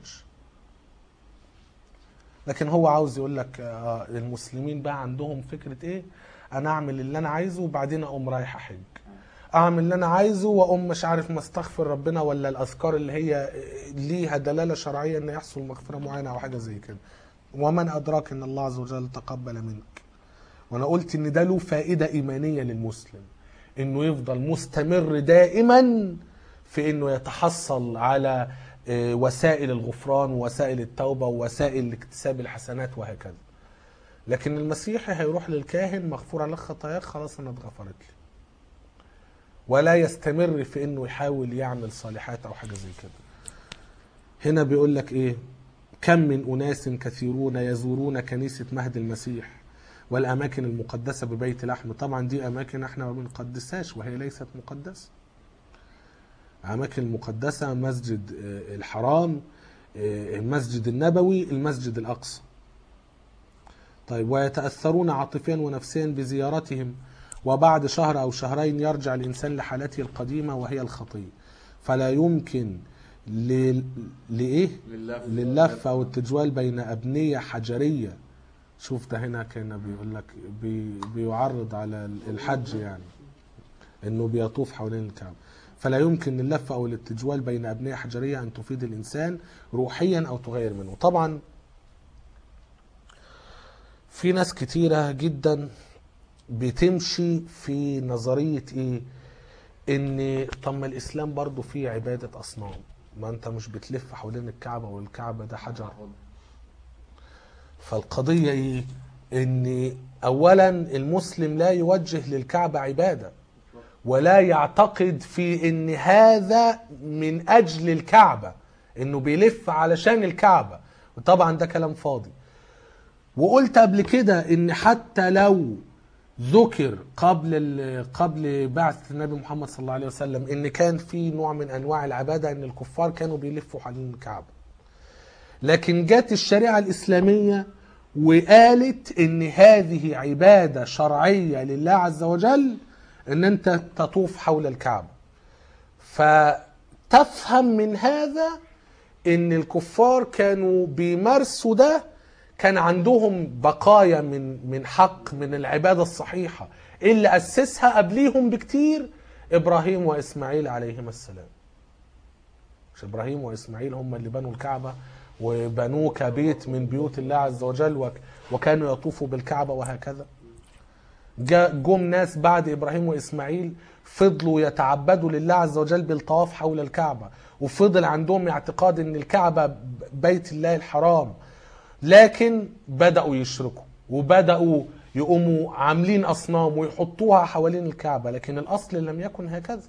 لكن هو عاوز يقول لك المسلمين بقى عندهم فكرة ايه؟ انا اعمل اللي انا عايزه وبعدين اقوم رايح احج، اعمل اللي انا عايزه واقوم مش عارف ما استغفر ربنا ولا الاذكار اللي هي ليها دلاله شرعيه ان يحصل مغفره معينه او حاجه زي كده. ومن ادراك ان الله عز وجل تقبل منك. وانا قلت ان ده له فائده ايمانيه للمسلم، انه يفضل مستمر دائما في انه يتحصل على وسائل الغفران ووسائل التوبه ووسائل اكتساب الحسنات وهكذا. لكن المسيحي هيروح للكاهن مغفور لك خطاياك خلاص انا اتغفرت لي، ولا يستمر في انه يحاول يعمل صالحات او حاجه زي كده. هنا بيقول لك ايه؟ كم من اناس كثيرون يزورون كنيسه مهد المسيح والاماكن المقدسه ببيت لحم. طبعا دي اماكن احنا ما بنقدسهاش وهي ليست مقدسه. اماكن المقدسه مسجد الحرام، المسجد النبوي، المسجد الاقصى. طيب ويتاثرون عاطفيا ونفسيا بزيارتهم، وبعد شهر أو شهرين يرجع الإنسان لحالته القديمة وهي الخطية، فلا يمكن ل... لإيه؟ للف, للف أو التجوال بين أبنية حجرية. شوف ده هنا كان بيقول لك بي... بيعرض على الحج، يعني إنه بيطوف حوالين الكعبة. فلا يمكن اللف أو التجوال بين أبنية حجرية أن تفيد الإنسان روحيا أو تغير منه. طبعا في ناس كتيرة جدا بتمشي في نظرية ايه؟ ان طب ما الاسلام برضو فيه عبادة اصنام، ما انت مش بتلف حوالين الكعبة والكعبة ده حجر. فالقضية ايه؟ ان اولا المسلم لا يوجه للكعبة عبادة ولا يعتقد في ان هذا من اجل الكعبة، انه بيلف علشان الكعبة، وطبعا ده كلام فاضي. وقلت قبل كده ان حتى لو ذكر قبل قبل بعث النبي محمد صلى الله عليه وسلم ان كان في نوع من انواع العباده ان الكفار كانوا بيلفوا حوالين الكعبه، لكن جت الشريعه الاسلاميه وقالت ان هذه عباده شرعيه لله عز وجل ان انت تطوف حول الكعبه. فتفهم من هذا ان الكفار كانوا بيمارسوا ده، كان عندهم بقايا من من حق من العبادة الصحيحة اللي أسسها قبليهم بكتير إبراهيم وإسماعيل عليهما السلام. مش إبراهيم وإسماعيل هم اللي بنوا الكعبة وبنوه كبيت من بيوت الله عز وجل وكانوا يطوفوا بالكعبة وهكذا. جم ناس بعد إبراهيم وإسماعيل فضلوا يتعبدوا لله عز وجل بالطواف حول الكعبة، وفضل عندهم اعتقاد أن الكعبة بيت الله الحرام، لكن بدأوا يشركوا وبدأوا يقوموا عاملين أصنام ويحطوها حوالين الكعبة، لكن الأصل لم يكن هكذا.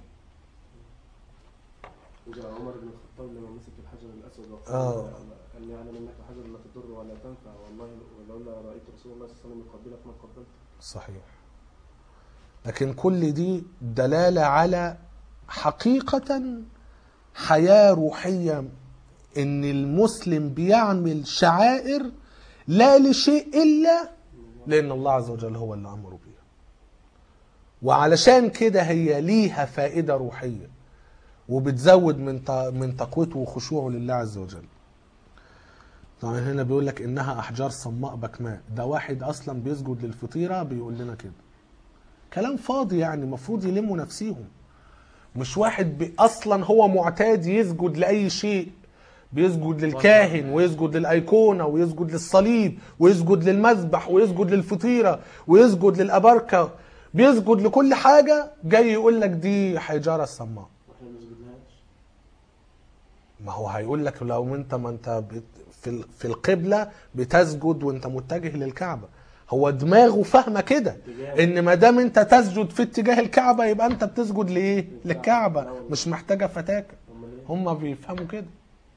وجاء عمر بن الخطاب لما مسك الحجر الاسود وقال آه. ان يعلم انك حجر لا تضر ولا تنفع، والله ولولا رايت رسول الله صلى الله عليه وسلم يقبلك ما قبلت. صحيح. لكن كل دي دلالة على حقيقة حياة روحية، ان المسلم بيعمل شعائر لا لشيء الا لان الله عز وجل هو اللي امره بيها، وعلشان كده هي ليها فائدة روحية وبتزود من من تقوته وخشوعه لله عز وجل. طبعا هنا بيقول لك انها احجار صماء بكماء، ده واحد اصلا بيسجد للفطيرة بيقول لنا كده كلام فاضي، يعني المفروض يلموا نفسيهم. مش واحد بي اصلا هو معتاد يسجد لاي شيء، بيسجد للكاهن ويسجد للايقونه ويسجد للصليب ويسجد للمذبح ويسجد للفطيره ويسجد للابركه، بيسجد لكل حاجه، جاي يقول لك دي حجاره صماء. واحنا ما سجدناش. ما هو هيقول لك لو انت ما انت بت في في القبله بتسجد وانت متجه للكعبه، هو دماغه فاهمه كده ان ما دام انت تسجد في اتجاه الكعبه يبقى انت بتسجد لايه؟ للكعبه، مش محتاجه فتاكه. هم بيفهموا كده.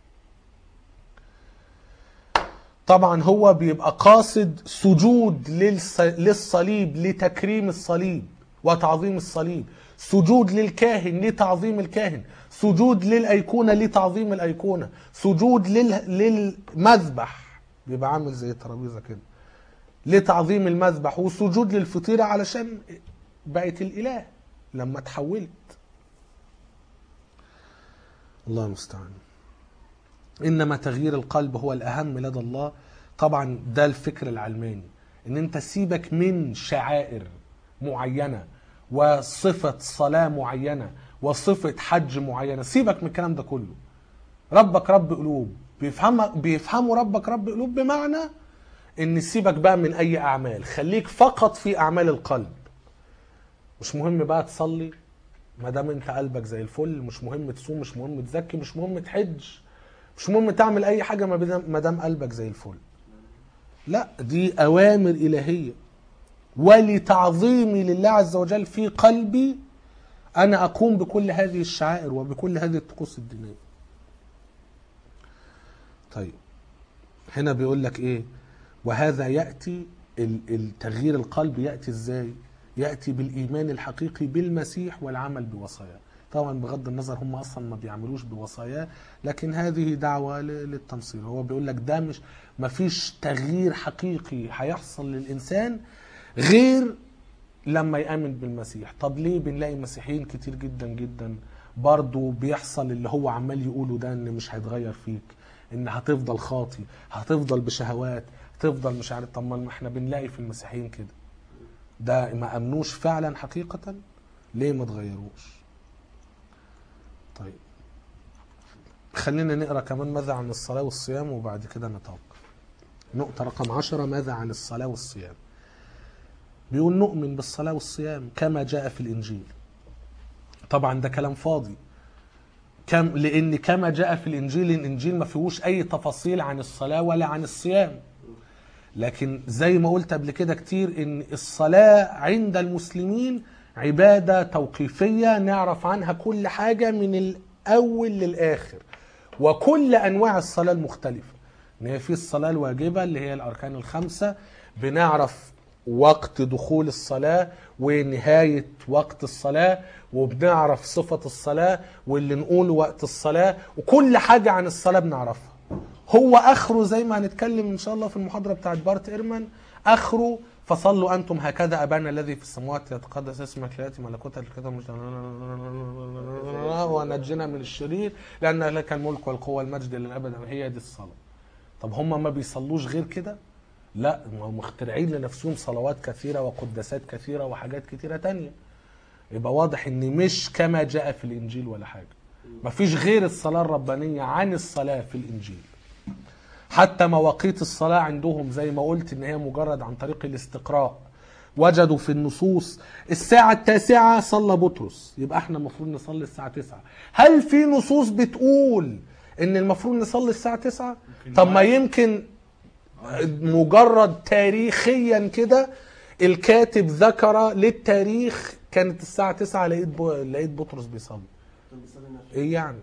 طبعا هو بيبقى قاصد سجود للصليب لتكريم الصليب وتعظيم الصليب، سجود للكاهن لتعظيم الكاهن، سجود للأيقونة لتعظيم الأيقونة، سجود للمذبح بيبقى عامل زي الترابيزة كده لتعظيم المذبح، وسجود للفطيرة علشان بقت الإله لما تحولت. الله المستعان. إنما تغيير القلب هو الأهم لدى الله. طبعا ده الفكر العلماني، إن أنت سيبك من شعائر معينة وصفة صلاة معينة وصفة حج معينة، سيبك من الكلام ده كله. ربك رب قلوب، بيفهم بيفهموا ربك رب قلوب بمعنى إن سيبك بقى من أي أعمال، خليك فقط في أعمال القلب. مش مهم بقى تصلي ما دام أنت قلبك زي الفل، مش مهم تصوم، مش مهم تزكي، مش مهم تحج، مش مهم تعمل اي حاجه ما دام قلبك زي الفل. لا، دي اوامر الهيه، ولتعظيمي لله عز وجل في قلبي انا اقوم بكل هذه الشعائر وبكل هذه الطقوس الدينيه. طيب هنا بيقول لك ايه؟ وهذا ياتي التغيير القلب ياتي ازاي؟ ياتي بالايمان الحقيقي بالمسيح والعمل بوصاياه. طبعا بغض النظر هم اصلا ما بيعملوش بوصاياه، لكن هذه دعوه للتنصير. هو بيقول لك ده مش مفيش تغيير حقيقي هيحصل للانسان غير لما يامن بالمسيح. طب ليه بنلاقي مسيحيين كتير جدا جدا برضو بيحصل اللي هو عمال يقوله ده، ان مش هيتغير فيك، ان هتفضل خاطي، هتفضل بشهوات، هتفضل مش عارف. طب ما احنا بنلاقي في المسيحيين كده، ده ما امنوش فعلا حقيقه، ليه ما تغيروش؟ طيب خلينا نقرأ كمان ماذا عن الصلاة والصيام وبعد كده نتوقف. نقطة رقم عشرة، ماذا عن الصلاة والصيام؟ بيقول نؤمن بالصلاة والصيام كما جاء في الإنجيل. طبعا ده كلام فاضي، كم لأن كما جاء في الإنجيل، الإنجيل ما فيهوش أي تفاصيل عن الصلاة ولا عن الصيام. لكن زي ما قلت قبل كده كتير إن الصلاة عند المسلمين عبادة توقيفية نعرف عنها كل حاجة من الأول للآخر، وكل أنواع الصلاة المختلفة. إن هي في الصلاة الواجبة اللي هي الأركان الخمسة، بنعرف وقت دخول الصلاة ونهاية وقت الصلاة، وبنعرف صفة الصلاة واللي نقوله وقت الصلاة، وكل حاجة عن الصلاة بنعرفها. هو آخره زي ما هنتكلم إن شاء الله في المحاضرة بتاعت بارت إيرمان، آخره فصلوا أنتم هكذا أبانا الذي في السماوات يتقدس اسمك ليأتي ملكوتك ونجنا من الشرير لأن لك الملك والقوة والمجد للأبد. هي دي الصلاة. طب هم ما بيصلوش غير كده؟ لا، هم مخترعين لنفسهم صلوات كثيرة وقداسات كثيرة وحاجات كثيرة تانية. يبقى واضح ان مش كما جاء في الإنجيل ولا حاجة. ما فيش غير الصلاة الربانية عن الصلاة في الإنجيل. حتى مواقيت الصلاة عندهم زي ما قلت ان هي مجرد عن طريق الاستقراء. وجدوا في النصوص الساعة التاسعة صلى بطرس، يبقى احنا المفروض نصلي الساعة تسعة. هل في نصوص بتقول ان المفروض نصلي الساعة تسعة؟ طب ما يمكن مجرد تاريخيا كده الكاتب ذكر للتاريخ كانت الساعة تسعة لقيت ب... لقيت بطرس بيصلي. ايه يعني؟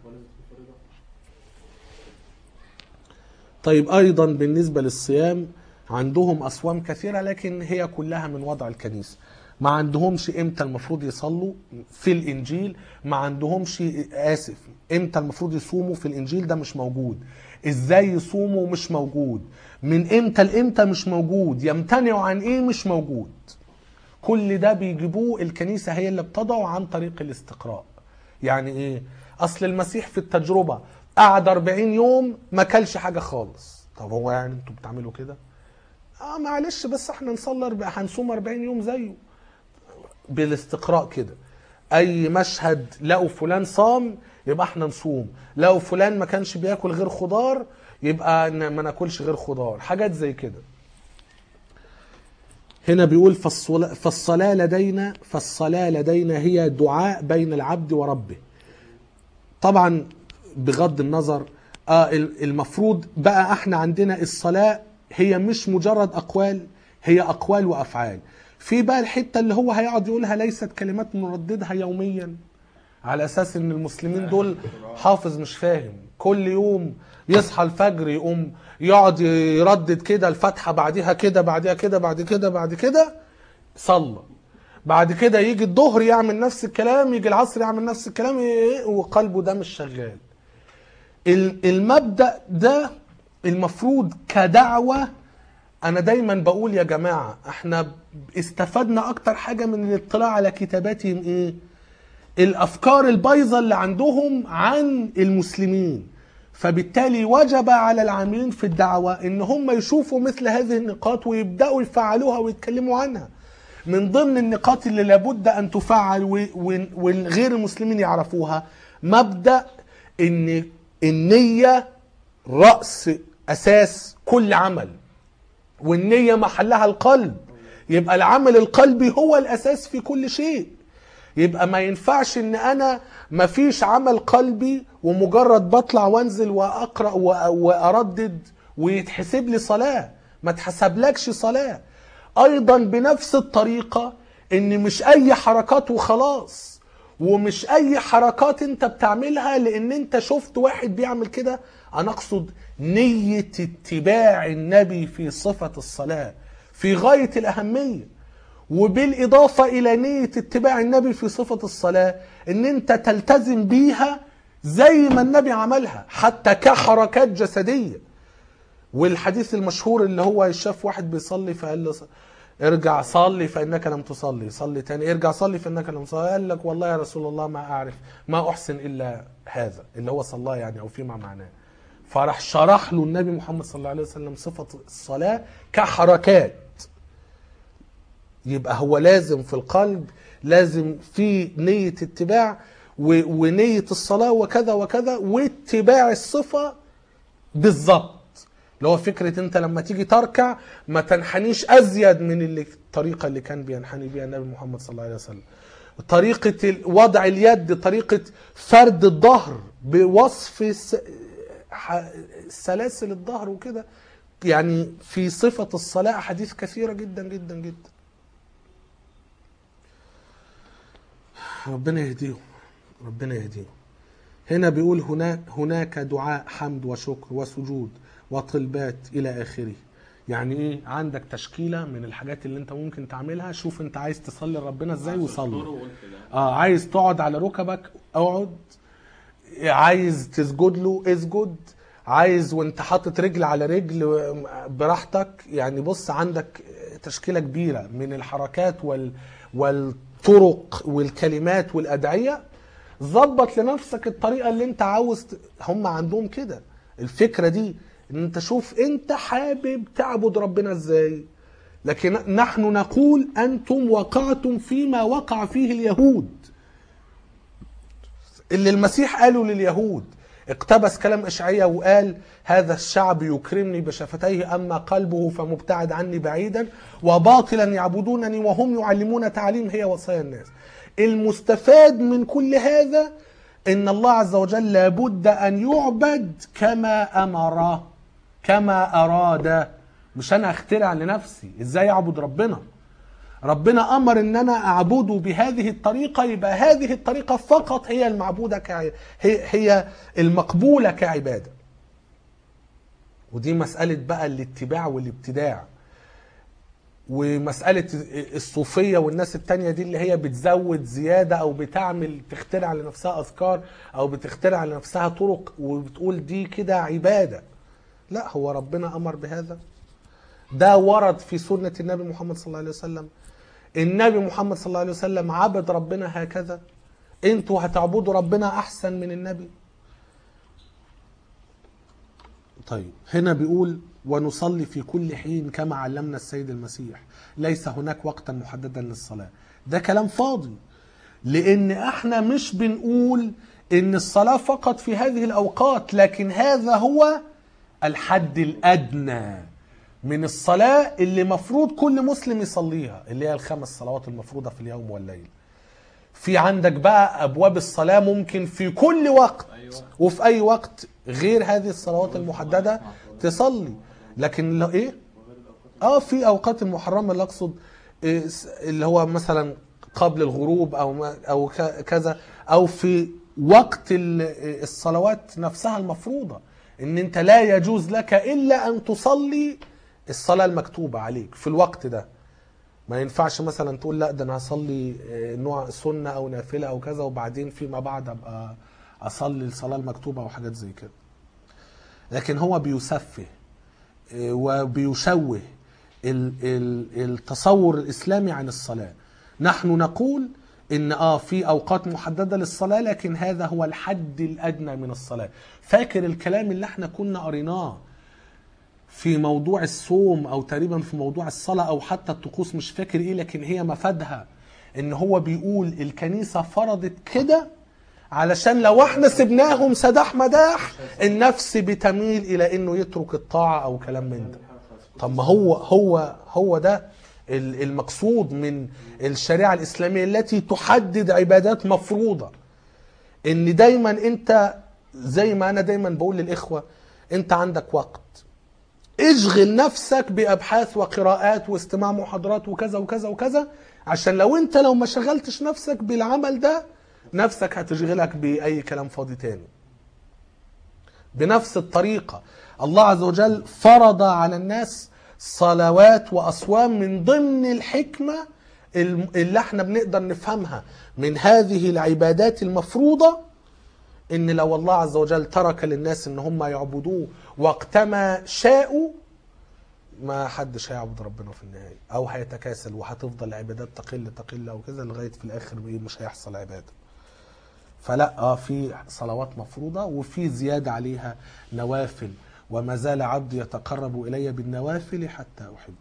طيب ايضا بالنسبة للصيام عندهم اصوام كثيرة لكن هي كلها من وضع الكنيسة. ما عندهمش امتى المفروض يصلوا في الانجيل، ما عندهمش اسف امتى المفروض يصوموا في الانجيل، ده مش موجود. ازاي يصوموا مش موجود. من امتى لامتى مش موجود. يمتنعوا عن ايه مش موجود. كل ده بيجيبوه الكنيسة هي اللي بتضعه عن طريق الاستقراء. يعني ايه؟ اصل المسيح في التجربة قعد أربعين يوم ما كلش حاجة خالص. طب هو يعني انتوا بتعملوا كده؟ اه معلش بس احنا نصلي هنصوم أربعين يوم زيه. بالاستقراء كده. اي مشهد لقوا فلان صام يبقى احنا نصوم، لقوا فلان ما كانش بياكل غير خضار يبقى ما ناكلش غير خضار، حاجات زي كده. هنا بيقول فالصلاة لدينا فالصلاة لدينا هي دعاء بين العبد وربه. طبعا بغض النظر آه المفروض بقى احنا عندنا الصلاة هي مش مجرد اقوال، هي اقوال وافعال. في بقى الحتة اللي هو هيقعد يقولها ليست كلمات نرددها يوميا، على اساس ان المسلمين دول حافظ مش فاهم، كل يوم يصحى الفجر يقوم يقعد يردد كده الفاتحة بعدها كده بعدها كده بعد كده بعد كده صلى، بعد كده يجي الظهر يعمل نفس الكلام، يجي العصر يعمل نفس الكلام، وقلبه ده مش شغال. المبدأ ده المفروض كدعوة. انا دايما بقول يا جماعة احنا استفدنا اكتر حاجة من الاطلاع على كتاباتهم ايه؟ الافكار البايظة اللي عندهم عن المسلمين. فبالتالي وجب على العاملين في الدعوة ان هم يشوفوا مثل هذه النقاط ويبدأوا يفعلوها ويتكلموا عنها. من ضمن النقاط اللي لابد ان تفعل والغير المسلمين يعرفوها مبدأ ان النية رأس اساس كل عمل، والنية محلها القلب. يبقى العمل القلبي هو الاساس في كل شيء. يبقى ما ينفعش ان انا ما فيش عمل قلبي ومجرد بطلع وانزل واقرأ واردد ويتحسب لي صلاة. ما تحسبلكش صلاة. ايضا بنفس الطريقة ان مش اي حركات وخلاص، ومش اي حركات انت بتعملها لان انت شفت واحد بيعمل كده. انا اقصد نية اتباع النبي في صفة الصلاة في غاية الاهمية. وبالإضافة إلى نية اتباع النبي في صفة الصلاة ان انت تلتزم بيها زي ما النبي عملها حتى كحركات جسدية. والحديث المشهور اللي هو شاف واحد بيصلي فقال له ارجع صلي فإنك لم تصلي، صلي تاني ارجع صلي فإنك لم تصلي. قال لك والله يا رسول الله ما أعرف ما أحسن إلا هذا اللي هو صلاه يعني أو فيما معناه. فراح شرح له النبي محمد صلى الله عليه وسلم صفة الصلاة كحركات. يبقى هو لازم في القلب لازم في نية اتباع ونية الصلاة وكذا وكذا واتباع الصفة بالضبط. اللي هو فكرة انت لما تيجي تركع ما تنحنيش ازيد من اللي الطريقة اللي كان بينحني بيها النبي محمد صلى الله عليه وسلم. طريقة وضع اليد، طريقة فرد الظهر بوصف سلاسل الظهر وكده. يعني في صفة الصلاة حديث كثيرة جدا جدا جدا. ربنا يهديهم ربنا يهديهم. هنا بيقول هناك هناك دعاء حمد وشكر وسجود وطلبات الى اخره. يعني ايه؟ عندك تشكيله من الحاجات اللي انت ممكن تعملها. شوف انت عايز تصلي ربنا ازاي وصلي. اه عايز تقعد على ركبك اقعد، عايز تسجد له اسجد، عايز وانت حاطط رجل على رجل براحتك. يعني بص عندك تشكيله كبيره من الحركات وال والطرق والكلمات والادعيه. ظبط لنفسك الطريقه اللي انت عاوز. هم عندهم كده الفكره دي ان انت شوف انت حابب تعبد ربنا ازاي. لكن نحن نقول انتم وقعتم فيما وقع فيه اليهود. اللي المسيح قاله لليهود اقتبس كلام اشعياء وقال هذا الشعب يكرمني بشفتيه اما قلبه فمبتعد عني بعيدا وباطلا يعبدونني وهم يعلمون تعليم هي وصايا الناس. المستفاد من كل هذا ان الله عز وجل لابد ان يعبد كما امر كما اراد. مش انا اخترع لنفسي ازاي اعبد ربنا. ربنا امر ان انا اعبده بهذه الطريقه، يبقى هذه الطريقه فقط هي المعبوده كع... هي هي المقبوله كعباده. ودي مساله بقى الاتباع والابتداع، ومساله الصوفيه والناس التانية دي اللي هي بتزود زياده او بتعمل تخترع لنفسها اذكار او بتخترع لنفسها طرق وبتقول دي كده عباده. لا، هو ربنا امر بهذا، ده ورد في سنه النبي محمد صلى الله عليه وسلم. النبي محمد صلى الله عليه وسلم عبد ربنا هكذا، انتوا هتعبدوا ربنا احسن من النبي؟ طيب هنا بيقول ونصلي في كل حين كما علمنا السيد المسيح، ليس هناك وقتا محددا للصلاة. ده كلام فاضي، لان احنا مش بنقول ان الصلاة فقط في هذه الاوقات، لكن هذا هو الحد الادنى من الصلاة اللي مفروض كل مسلم يصليها، اللي هي الخمس صلوات المفروضة في اليوم والليل. في عندك بقى ابواب الصلاة ممكن في كل وقت وفي اي وقت غير هذه الصلوات المحددة تصلي، لكن لو ايه اه في اوقات المحرمة اللي اقصد إيه اللي هو مثلا قبل الغروب او او كذا، او في وقت الصلوات نفسها المفروضة، ان انت لا يجوز لك الا ان تصلي الصلاة المكتوبة عليك في الوقت ده. ما ينفعش مثلا تقول لا ده انا هصلي نوع سنة او نافلة او كذا وبعدين فيما بعد ابقى اصلي الصلاة المكتوبة او حاجات زي كده. لكن هو بيسفه وبيشوه التصور الاسلامي عن الصلاة. نحن نقول ان اه في اوقات محددة للصلاة، لكن هذا هو الحد الادنى من الصلاة. فاكر الكلام اللي احنا كنا قريناه في موضوع الصوم او تقريبا في موضوع الصلاة او حتى الطقوس، مش فاكر ايه، لكن هي مفادها ان هو بيقول الكنيسة فرضت كده علشان لو احنا سبناهم سداح مداح النفس بتميل الى انه يترك الطاعة او كلام من ده. طب ما هو هو هو ده المقصود من الشريعة الاسلامية التي تحدد عبادات مفروضة، ان دايما انت زي ما انا دايما بقول للاخوة، انت عندك وقت، اشغل نفسك بأبحاث وقراءات واستماع محاضرات وكذا وكذا وكذا، عشان لو انت لو ما شغلتش نفسك بالعمل ده نفسك هتشغلك بأي كلام فاضي تاني. بنفس الطريقة الله عز وجل فرض على الناس صلوات وأصوام من ضمن الحكمة اللي احنا بنقدر نفهمها من هذه العبادات المفروضة، ان لو الله عز وجل ترك للناس ان هم يعبدوه وقتما شاءوا ما حدش هيعبد ربنا في النهاية، او هيتكاسل وهتفضل العبادات تقل تقل او كذا لغاية في الاخر مش هيحصل عبادة. فلا اه في صلوات مفروضة وفي زيادة عليها نوافل، وما زال عبدي يتقرب الي بالنوافل حتى احبه.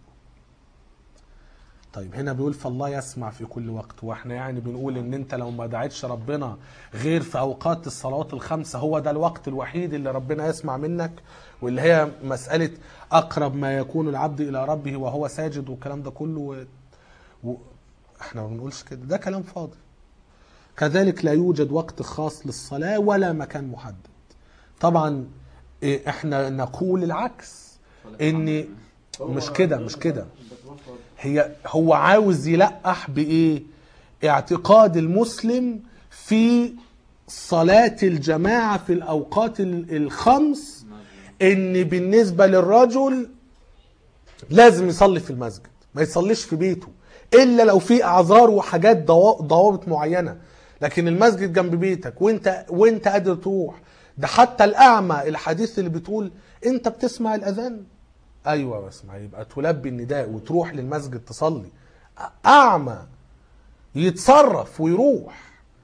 طيب هنا بيقول فالله يسمع في كل وقت، واحنا يعني بنقول ان انت لو ما دعيتش ربنا غير في اوقات الصلوات الخمسة هو ده الوقت الوحيد اللي ربنا يسمع منك، واللي هي مسألة اقرب ما يكون العبد الى ربه وهو ساجد والكلام ده كله و... و... احنا ما بنقولش كده، ده كلام فاضي. كذلك لا يوجد وقت خاص للصلاة ولا مكان محدد. طبعا احنا نقول العكس، ان مش كده مش كده هي هو عاوز يلقح بايه؟ اعتقاد المسلم في صلاة الجماعة في الاوقات الخمس، ان بالنسبة للرجل لازم يصلي في المسجد، ما يصليش في بيته الا لو في اعذار وحاجات ضوابط معينة. لكن المسجد جنب بيتك وانت وانت قادر تروح. ده حتى الاعمى الحديث اللي بتقول انت بتسمع الاذان، ايوه بسمع، يبقى تلبي النداء وتروح للمسجد تصلي. اعمى يتصرف ويروح،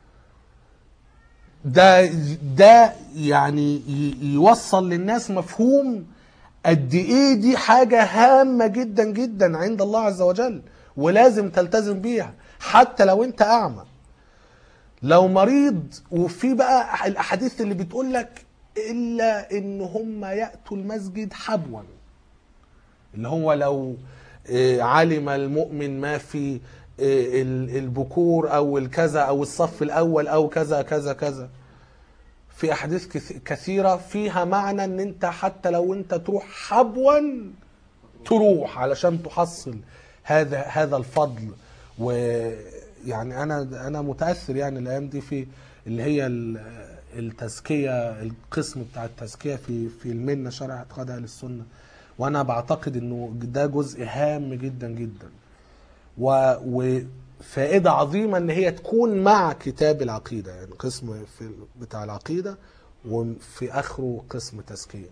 ده ده يعني يوصل للناس مفهوم قد ايه دي حاجة هامة جدا جدا عند الله عز وجل، ولازم تلتزم بيها حتى لو انت اعمى. لو مريض، وفي بقى الاحاديث اللي بتقول لك الا ان هم ياتوا المسجد حبوا، اللي هو لو علم المؤمن ما في البكور او الكذا او الصف الاول او كذا كذا كذا. في احاديث كثيرة فيها معنى ان انت حتى لو انت تروح حبوا تروح علشان تحصل هذا هذا الفضل ويعني انا انا متاثر يعني الايام دي في اللي هي ال- التزكيه، القسم بتاع التزكيه في في المنه شرع اعتقاد اهل السنه، وانا بعتقد انه ده جزء هام جدا جدا و وفائده عظيمه ان هي تكون مع كتاب العقيده، يعني قسم في بتاع العقيده وفي اخره قسم تزكيه.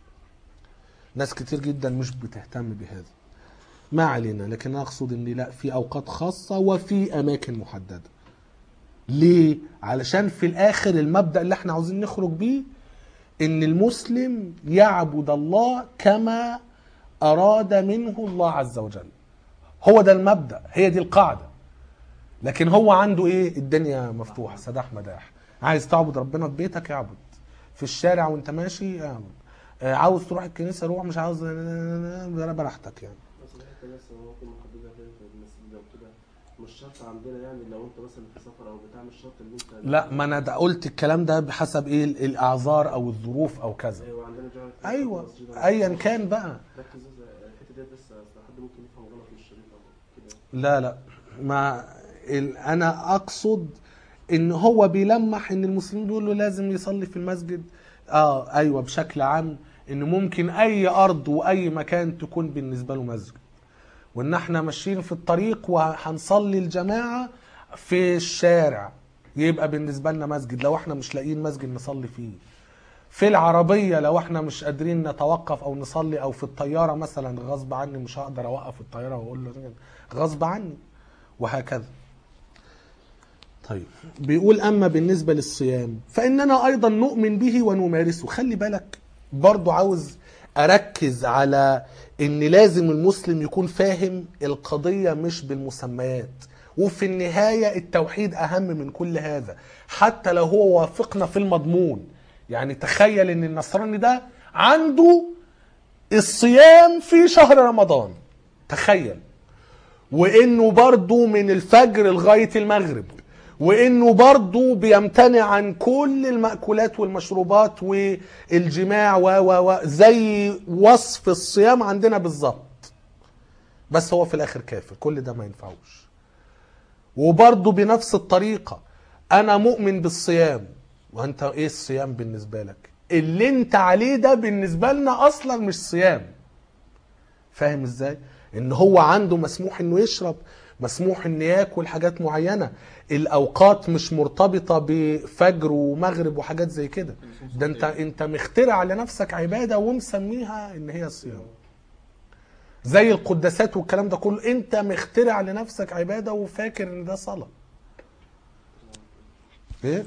ناس كتير جدا مش بتهتم بهذا، ما علينا، لكن أنا اقصد ان لا، في اوقات خاصه وفي اماكن محدده. ليه؟ علشان في الاخر المبدأ اللي احنا عاوزين نخرج بيه ان المسلم يعبد الله كما اراد منه الله عز وجل. هو ده المبدأ، هي دي القاعدة. لكن هو عنده ايه؟ الدنيا مفتوحة سداح مداح. عايز تعبد ربنا في بيتك اعبد، في الشارع وانت ماشي اعبد، آه، عاوز تروح الكنيسة روح، مش عاوز براحتك يعني. بس الحته بس ممكن محددها فين في المسجد لو كده، مش شرط عندنا يعني لو انت مثلا في سفر او بتاع، مش شرط ان انت لا، ما انا ده قلت الكلام ده بحسب ايه الاعذار او الظروف او كذا. ايوه عندنا جوع ايوه ايا كان بقى. ركز الحته ديت بس، اصل حد ممكن يفهم غلط من الشريط او كده. لا لا، ما ال- انا اقصد ان هو بيلمح ان المسلمين بيقولوا لازم يصلي في المسجد. اه ايوه، بشكل عام ان ممكن اي ارض واي مكان تكون بالنسبه له مسجد، وان احنا ماشيين في الطريق وهنصلي الجماعه في الشارع يبقى بالنسبه لنا مسجد لو احنا مش لاقيين مسجد نصلي فيه. في العربيه لو احنا مش قادرين نتوقف او نصلي، او في الطياره مثلا غصب عني مش هقدر اوقف الطياره واقول له غصب عني، وهكذا. طيب بيقول اما بالنسبه للصيام فاننا ايضا نؤمن به ونمارسه. خلي بالك برضو، عاوز اركز على ان لازم المسلم يكون فاهم القضيه مش بالمسميات، وفي النهايه التوحيد اهم من كل هذا حتى لو هو وافقنا في المضمون. يعني تخيل ان النصراني ده عنده الصيام في شهر رمضان، تخيل، وانه برضو من الفجر لغايه المغرب، وانه برضو بيمتنع عن كل المأكولات والمشروبات والجماع و و و زي وصف الصيام عندنا بالظبط، بس هو في الاخر كافر. كل ده ما ينفعوش. وبرضو بنفس الطريقة انا مؤمن بالصيام، وانت ايه الصيام بالنسبة لك؟ اللي انت عليه ده بالنسبة لنا اصلا مش صيام. فاهم ازاي؟ ان هو عنده مسموح انه يشرب، مسموح انه ياكل حاجات معينة، الاوقات مش مرتبطة بفجر ومغرب وحاجات زي كده. ده انت انت مخترع لنفسك عبادة ومسميها ان هي صيام، زي القداسات والكلام ده كله، انت مخترع لنفسك عبادة وفاكر ان ده صلاة. ايه؟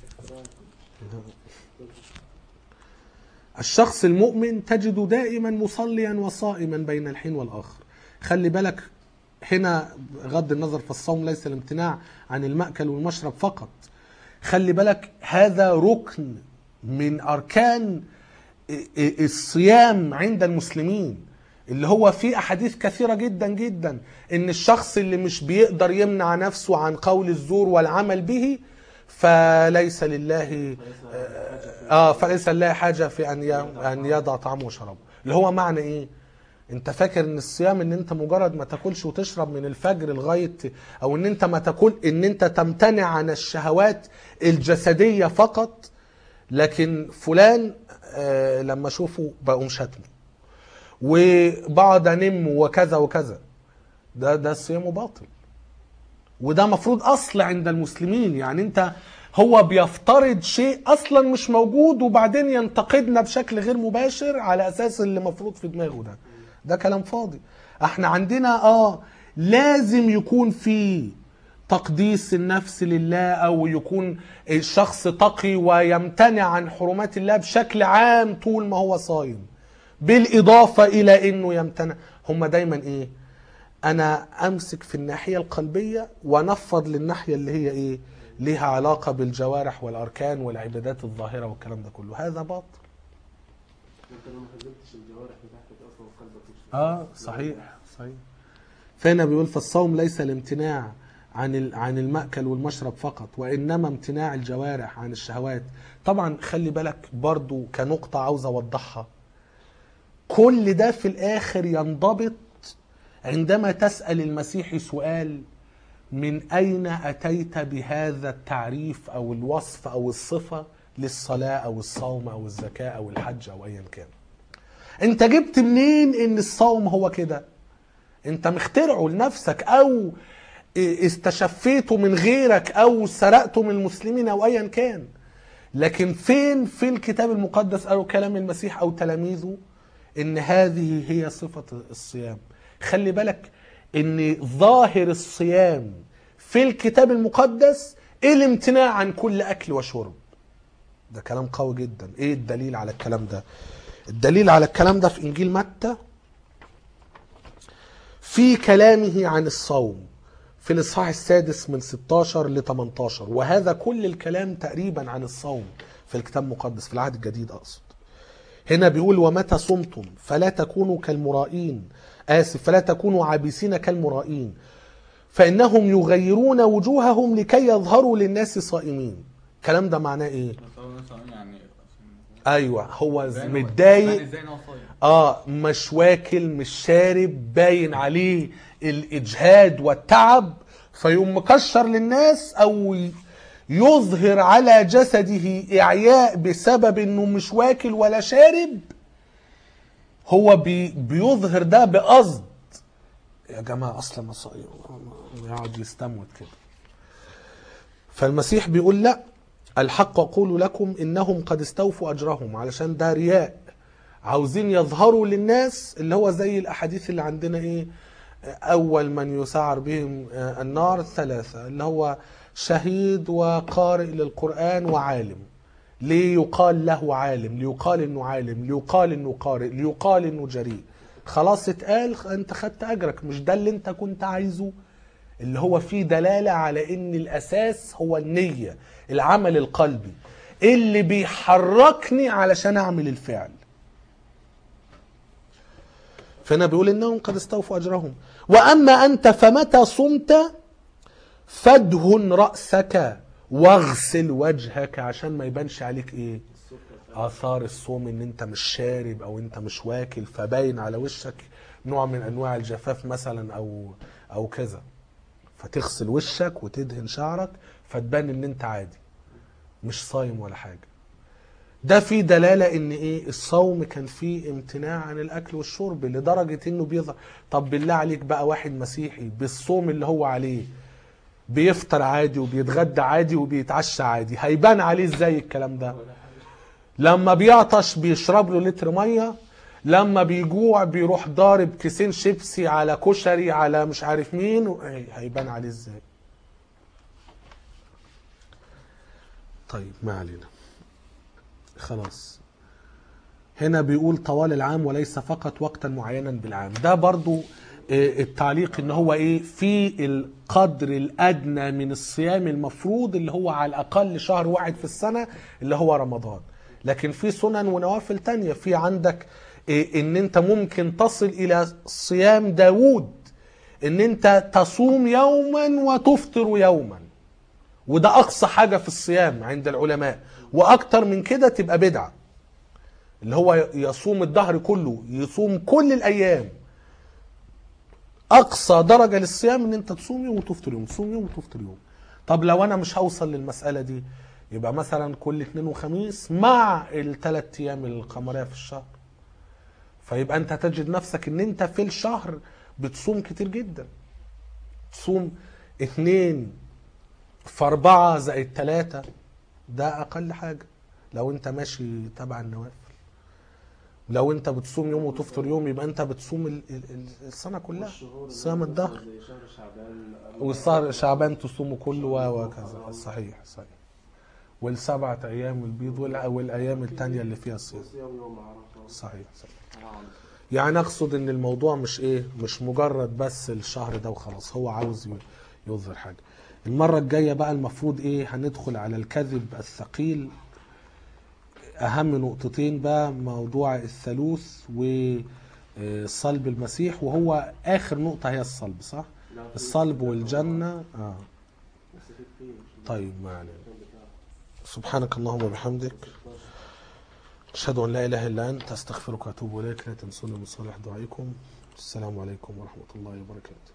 الشخص المؤمن تجد دائما مصليا وصائما بين الحين والآخر. خلي بالك هنا غض النظر، فالصوم ليس الامتناع عن المأكل والمشرب فقط. خلي بالك هذا ركن من أركان الصيام عند المسلمين، اللي هو في أحاديث كثيرة جدا جدا إن الشخص اللي مش بيقدر يمنع نفسه عن قول الزور والعمل به فليس لله اه فليس لله حاجه في ان ان يضع طعامه وشرابه. اللي هو معنى ايه؟ انت فاكر ان الصيام ان انت مجرد ما تاكلش وتشرب من الفجر لغايه، او ان انت ما تاكل، ان انت تمتنع عن الشهوات الجسديه فقط. لكن فلان آه لما اشوفه بقوم شتمه وبقعد انم وكذا وكذا، ده ده الصيام باطل، وده مفروض اصل عند المسلمين. يعني انت هو بيفترض شيء اصلا مش موجود وبعدين ينتقدنا بشكل غير مباشر على اساس اللي مفروض في دماغه ده. ده كلام فاضي. احنا عندنا اه لازم يكون في تقديس النفس لله، او يكون الشخص تقي ويمتنع عن حرمات الله بشكل عام طول ما هو صايم، بالاضافة الى انه يمتنع. هم دايما ايه؟ انا امسك في الناحية القلبية ونفض للناحية اللي هي ايه؟ ليها علاقة بالجوارح والاركان والعبادات الظاهرة والكلام ده كله. هذا باطل. انت لو ما خدمتش الجوارح بتاعتك اصلا قلبك مش اه صحيح صحيح. فهنا بيقول فالصوم ليس الامتناع عن عن المأكل والمشرب فقط، وانما امتناع الجوارح عن الشهوات. طبعا خلي بالك برضو كنقطة عاوز اوضحها، كل ده في الاخر ينضبط عندما تسأل المسيحي سؤال من أين أتيت بهذا التعريف أو الوصف أو الصفة للصلاة أو الصوم أو الزكاة أو الحج أو أيا كان؟ أنت جبت منين إن الصوم هو كده؟ أنت مخترعه لنفسك أو استشفيته من غيرك أو سرقته من المسلمين أو أيا كان. لكن فين في الكتاب المقدس أو كلام المسيح أو تلاميذه إن هذه هي صفة الصيام؟ خلي بالك إن ظاهر الصيام في الكتاب المقدس الامتناع عن كل أكل وشرب. ده كلام قوي جدا. إيه الدليل على الكلام ده؟ الدليل على الكلام ده في إنجيل متى في كلامه عن الصوم في الإصحاح السادس من ستاشر ل تمنتاشر، وهذا كل الكلام تقريبا عن الصوم في الكتاب المقدس في العهد الجديد أقصد. هنا بيقول ومتى صمتم فلا تكونوا كالمرائين آسف فلا تكونوا عابسين كالمرائين فإنهم يغيرون وجوههم لكي يظهروا للناس صائمين. الكلام ده معناه إيه؟ يعني أيوة، هو متضايق، اه مش واكل مش شارب، باين عليه الإجهاد والتعب، فيقوم مكشر للناس أو يظهر على جسده إعياء بسبب إنه مش واكل ولا شارب. هو بي بيظهر ده بقصد. يا جماعة أصلا مصائب يقعد يستموت كده. فالمسيح بيقول لا، الحق أقول لكم إنهم قد استوفوا أجرهم، علشان ده رياء، عاوزين يظهروا للناس، اللي هو زي الأحاديث اللي عندنا إيه، أول من يسعر بهم النار ثلاثة، اللي هو شهيد وقارئ للقرآن وعالم. ليه يقال له عالم؟ ليقال إنه عالم، ليقال إنه قارئ، ليقال إنه جريء. خلاص اتقال، أنت خدت أجرك. مش ده اللي أنت كنت عايزه؟ اللي هو فيه دلالة على إن الأساس هو النية، العمل القلبي اللي بيحركني علشان أعمل الفعل. فهنا بيقول إنهم قد استوفوا أجرهم. وأما أنت فمتى صمت فادهن رأسك واغسل وجهك، عشان ما يبانش عليك إيه؟ آثار الصوم، إن أنت مش شارب أو أنت مش واكل، فباين على وشك نوع من أنواع الجفاف مثلا أو أو كذا، فتغسل وشك وتدهن شعرك فتبان إن أنت عادي مش صايم ولا حاجة. ده فيه دلالة ان ايه، الصوم كان فيه امتناع عن الاكل والشرب لدرجة انه بيظهر. طب بالله عليك بقى، واحد مسيحي بالصوم اللي هو عليه بيفطر عادي وبيتغدى عادي وبيتعشى عادي، هيبان عليه ازاي الكلام ده؟ لما بيعطش بيشرب له لتر مية، لما بيجوع بيروح ضارب كيسين شيبسي على كشري على مش عارف مين، هيبان عليه ازاي؟ طيب ما علينا، خلاص. هنا بيقول طوال العام وليس فقط وقتا معينا بالعام. ده برضو التعليق ان هو ايه، في القدر الادنى من الصيام المفروض اللي هو على الاقل شهر واحد في السنة اللي هو رمضان. لكن في سنن ونوافل تانية. في عندك إيه، ان انت ممكن تصل الى صيام داود، ان انت تصوم يوما وتفطر يوما، وده اقصى حاجة في الصيام عند العلماء. واكتر من كده تبقى بدعة، اللي هو يصوم الدهر كله، يصوم كل الايام. اقصى درجة للصيام ان انت تصوم يوم وتفطر يوم، تصوم يوم وتفطر يوم. طب لو انا مش هوصل للمسألة دي، يبقى مثلا كل اثنين وخميس مع الثلاث ايام القمرية في الشهر. فيبقى انت تجد نفسك ان انت في الشهر بتصوم كتير جدا. تصوم اثنين في اربعة زائد ثلاثة، ده اقل حاجة لو انت ماشي تبع النوافل. لو انت بتصوم يوم وتفطر يوم، يبقى انت بتصوم ال- ال- السنة كلها، صيام الدهر. والشهر شعبان تصومه كله وكذا. صحيح صحيح. والسبعة ايام البيض وال- والايام التانية اللي فيها الصيام. صحيح صحيح. يعني اقصد ان الموضوع مش ايه، مش مجرد بس الشهر ده وخلاص، هو عاوز يظهر حاجة. المرة الجاية بقى المفروض ايه، هندخل على الكذب الثقيل. اهم نقطتين بقى، موضوع الثالوث وصلب المسيح، وهو اخر نقطة هي الصلب، صح؟ الصلب والجنة. اه طيب ما علينا. سبحانك اللهم وبحمدك، اشهد ان لا اله الا انت، استغفرك واتوب اليك. لا تنسوني من صالح دعائكم. السلام عليكم ورحمة الله وبركاته.